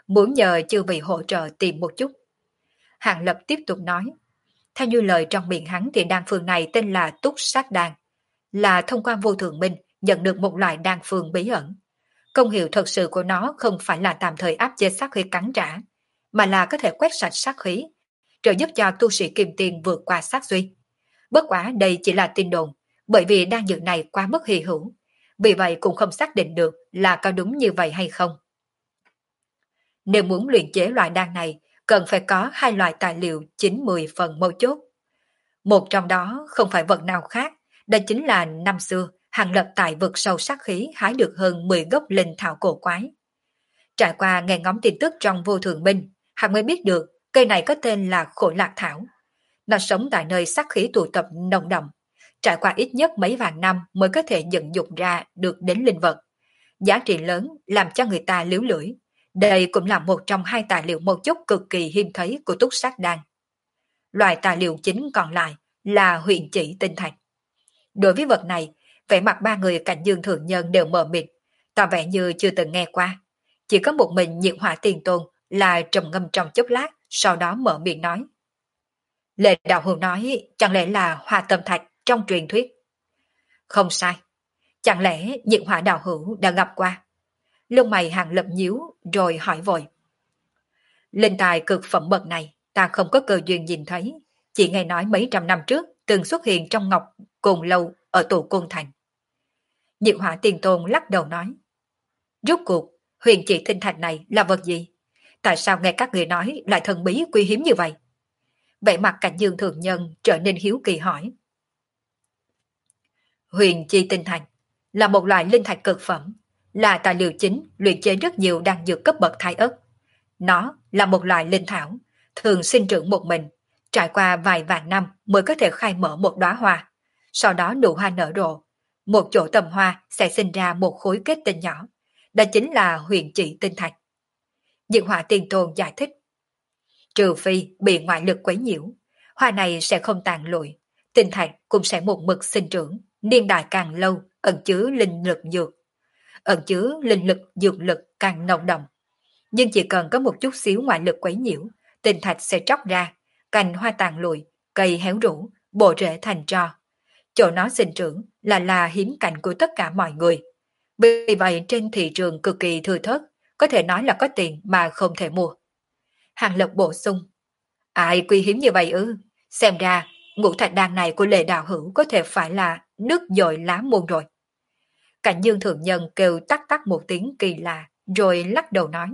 muốn nhờ chư vị hỗ trợ tìm một chút. Hàng Lập tiếp tục nói, theo như lời trong miệng hắn thì đan phương này tên là Túc Sát Đan, là thông qua vô thượng minh nhận được một loại đan phương bí ẩn. Công hiệu thật sự của nó không phải là tạm thời áp chế sát khí cắn trả, mà là có thể quét sạch sát khí, trợ giúp cho tu sĩ kim tiền vượt qua sát duy. Bất quả đây chỉ là tin đồn, bởi vì đan dược này quá mức hy hữu, vì vậy cũng không xác định được là có đúng như vậy hay không. Nếu muốn luyện chế loại đan này, cần phải có hai loại tài liệu 90 phần mấu chốt. Một trong đó không phải vật nào khác, đó chính là năm xưa Hàng Lập tại vực sâu sát khí hái được hơn 10 gốc linh thảo cổ quái. Trải qua nghe ngóng tin tức trong vô thường minh, Hàng mới biết được cây này có tên là khổ lạc thảo. Nó sống tại nơi sát khí tụ tập nồng đậm, trải qua ít nhất mấy vạn năm mới có thể vận dụng ra được đến linh vật. Giá trị lớn làm cho người ta liếu lưỡi. Đây cũng là một trong hai tài liệu mấu chốt cực kỳ hiếm thấy của Túc Sát Đan. Loại tài liệu chính còn lại là huyền chỉ tinh thạch. Đối với vật này, vẻ mặt ba người cạnh Dương Thượng Nhân đều mờ mịt, tỏ vẻ như chưa từng nghe qua. Chỉ có một mình Nhiệt Hỏa Tiền Tôn là trầm ngâm trong chốc lát, sau đó mở miệng nói. Lệ Đạo Hữu nói chẳng lẽ là Hoa Tâm Thạch trong truyền thuyết? Không sai. Chẳng lẽ Nhiệt Hỏa Đạo Hữu đã gặp qua? Lông mày Hàng Lập nhíu rồi hỏi vội. Linh tài cực phẩm bậc này ta không có cơ duyên nhìn thấy, chỉ nghe nói mấy trăm năm trước từng xuất hiện trong ngọc cồn lâu ở tù côn thành. Nhiệt Hỏa Tiền Tôn lắc đầu nói. Rốt cuộc, huyền chỉ tinh thạch này là vật gì? Tại sao nghe các người nói lại thần bí quý hiếm như vậy? Vẻ mặt Cảnh Dương Thường Nhân trở nên hiếu kỳ hỏi. Huyền chi tinh thạch là một loại linh thạch cực phẩm, là tài liệu chính luyện chế rất nhiều đan dược cấp bậc thái ất. Nó là một loại linh thảo, thường sinh trưởng một mình, trải qua vài vạn năm mới có thể khai mở một đóa hoa, sau đó nụ hoa nở rộ, một chỗ tầm hoa sẽ sinh ra một khối kết tinh nhỏ, đó chính là huyền chỉ tinh thạch. Diệu Hỏa Tiên Tôn giải thích, trừ phi bị ngoại lực quấy nhiễu, hoa này sẽ không tàn lụi, tinh thạch cũng sẽ một mực sinh trưởng, niên đại càng lâu, ẩn chứa linh lực dược lực càng nồng đậm. Nhưng chỉ cần có một chút xíu ngoại lực quấy nhiễu, tinh thạch sẽ tróc ra, cành hoa tàn lụi, cây héo rũ, bộ rễ thành tro. Chỗ nó sinh trưởng là hiếm cảnh của tất cả mọi người. Vì vậy trên thị trường cực kỳ thừa thớt, có thể nói là có tiền mà không thể mua. Hàng Lập bổ sung, ai quý hiếm như vậy ư? Xem ra ngũ thạch đan này của Lệ Đạo Hữu có thể phải là nước dội lá môn rồi. Cảnh Dương Thượng Nhân kêu tắc tắc một tiếng kỳ lạ, rồi lắc đầu nói.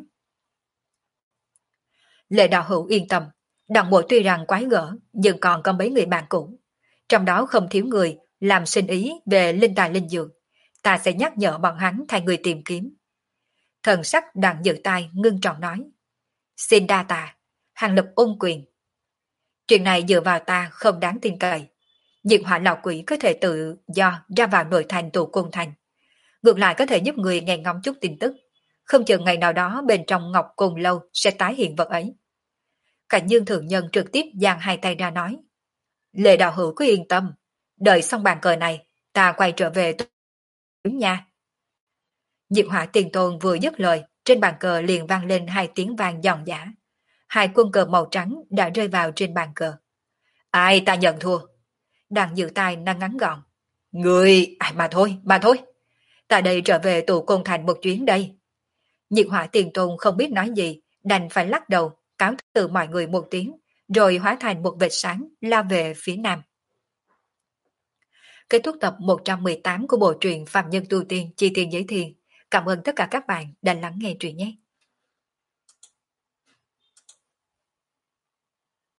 Lệ Đạo Hữu yên tâm, đặng bộ tuy rằng quái gở, nhưng còn có mấy người bạn cũ. Trong đó không thiếu người làm sinh ý về linh tài linh dược. Ta sẽ nhắc nhở bọn hắn thay người tìm kiếm. Thần sắc Đặng Dự Tai ngưng trọng nói. Xin đa tạ, Hàng Lập ôn quyền. Chuyện này dựa vào ta không đáng tin cậy. Nhiệt Hỏa lão quỷ có thể tự do ra vào nội thành tù cung thành. Ngược lại có thể giúp người nghe ngóng chút tin tức. Không chừng ngày nào đó bên trong ngọc cồn lâu sẽ tái hiện vật ấy. Cảnh Dương Thượng Nhân trực tiếp giang hai tay ra nói. Lệ Đạo Hữu cứ yên tâm. Đợi xong bàn cờ này, ta quay trở về đúng nha. Diệp Hỏa Tiền Tôn vừa dứt lời, trên bàn cờ liền vang lên hai tiếng vang giòn giã. Hai quân cờ màu trắng đã rơi vào trên bàn cờ. Ai ta nhận thua? Đặng Dự Tai năng ngắn gọn. Người, mà thôi. Ta đây trở về tù côn thành một chuyến đây. Diệp Hỏa Tiền Tôn không biết nói gì, đành phải lắc đầu, cáo từ mọi người một tiếng, rồi hóa thành một vệt sáng lao về phía nam. Kết thúc tập 118 của bộ truyện Phạm Nhân Tu Tiên Chi Tiên Giới Thiền. Cảm ơn tất cả các bạn đã lắng nghe truyện nhé.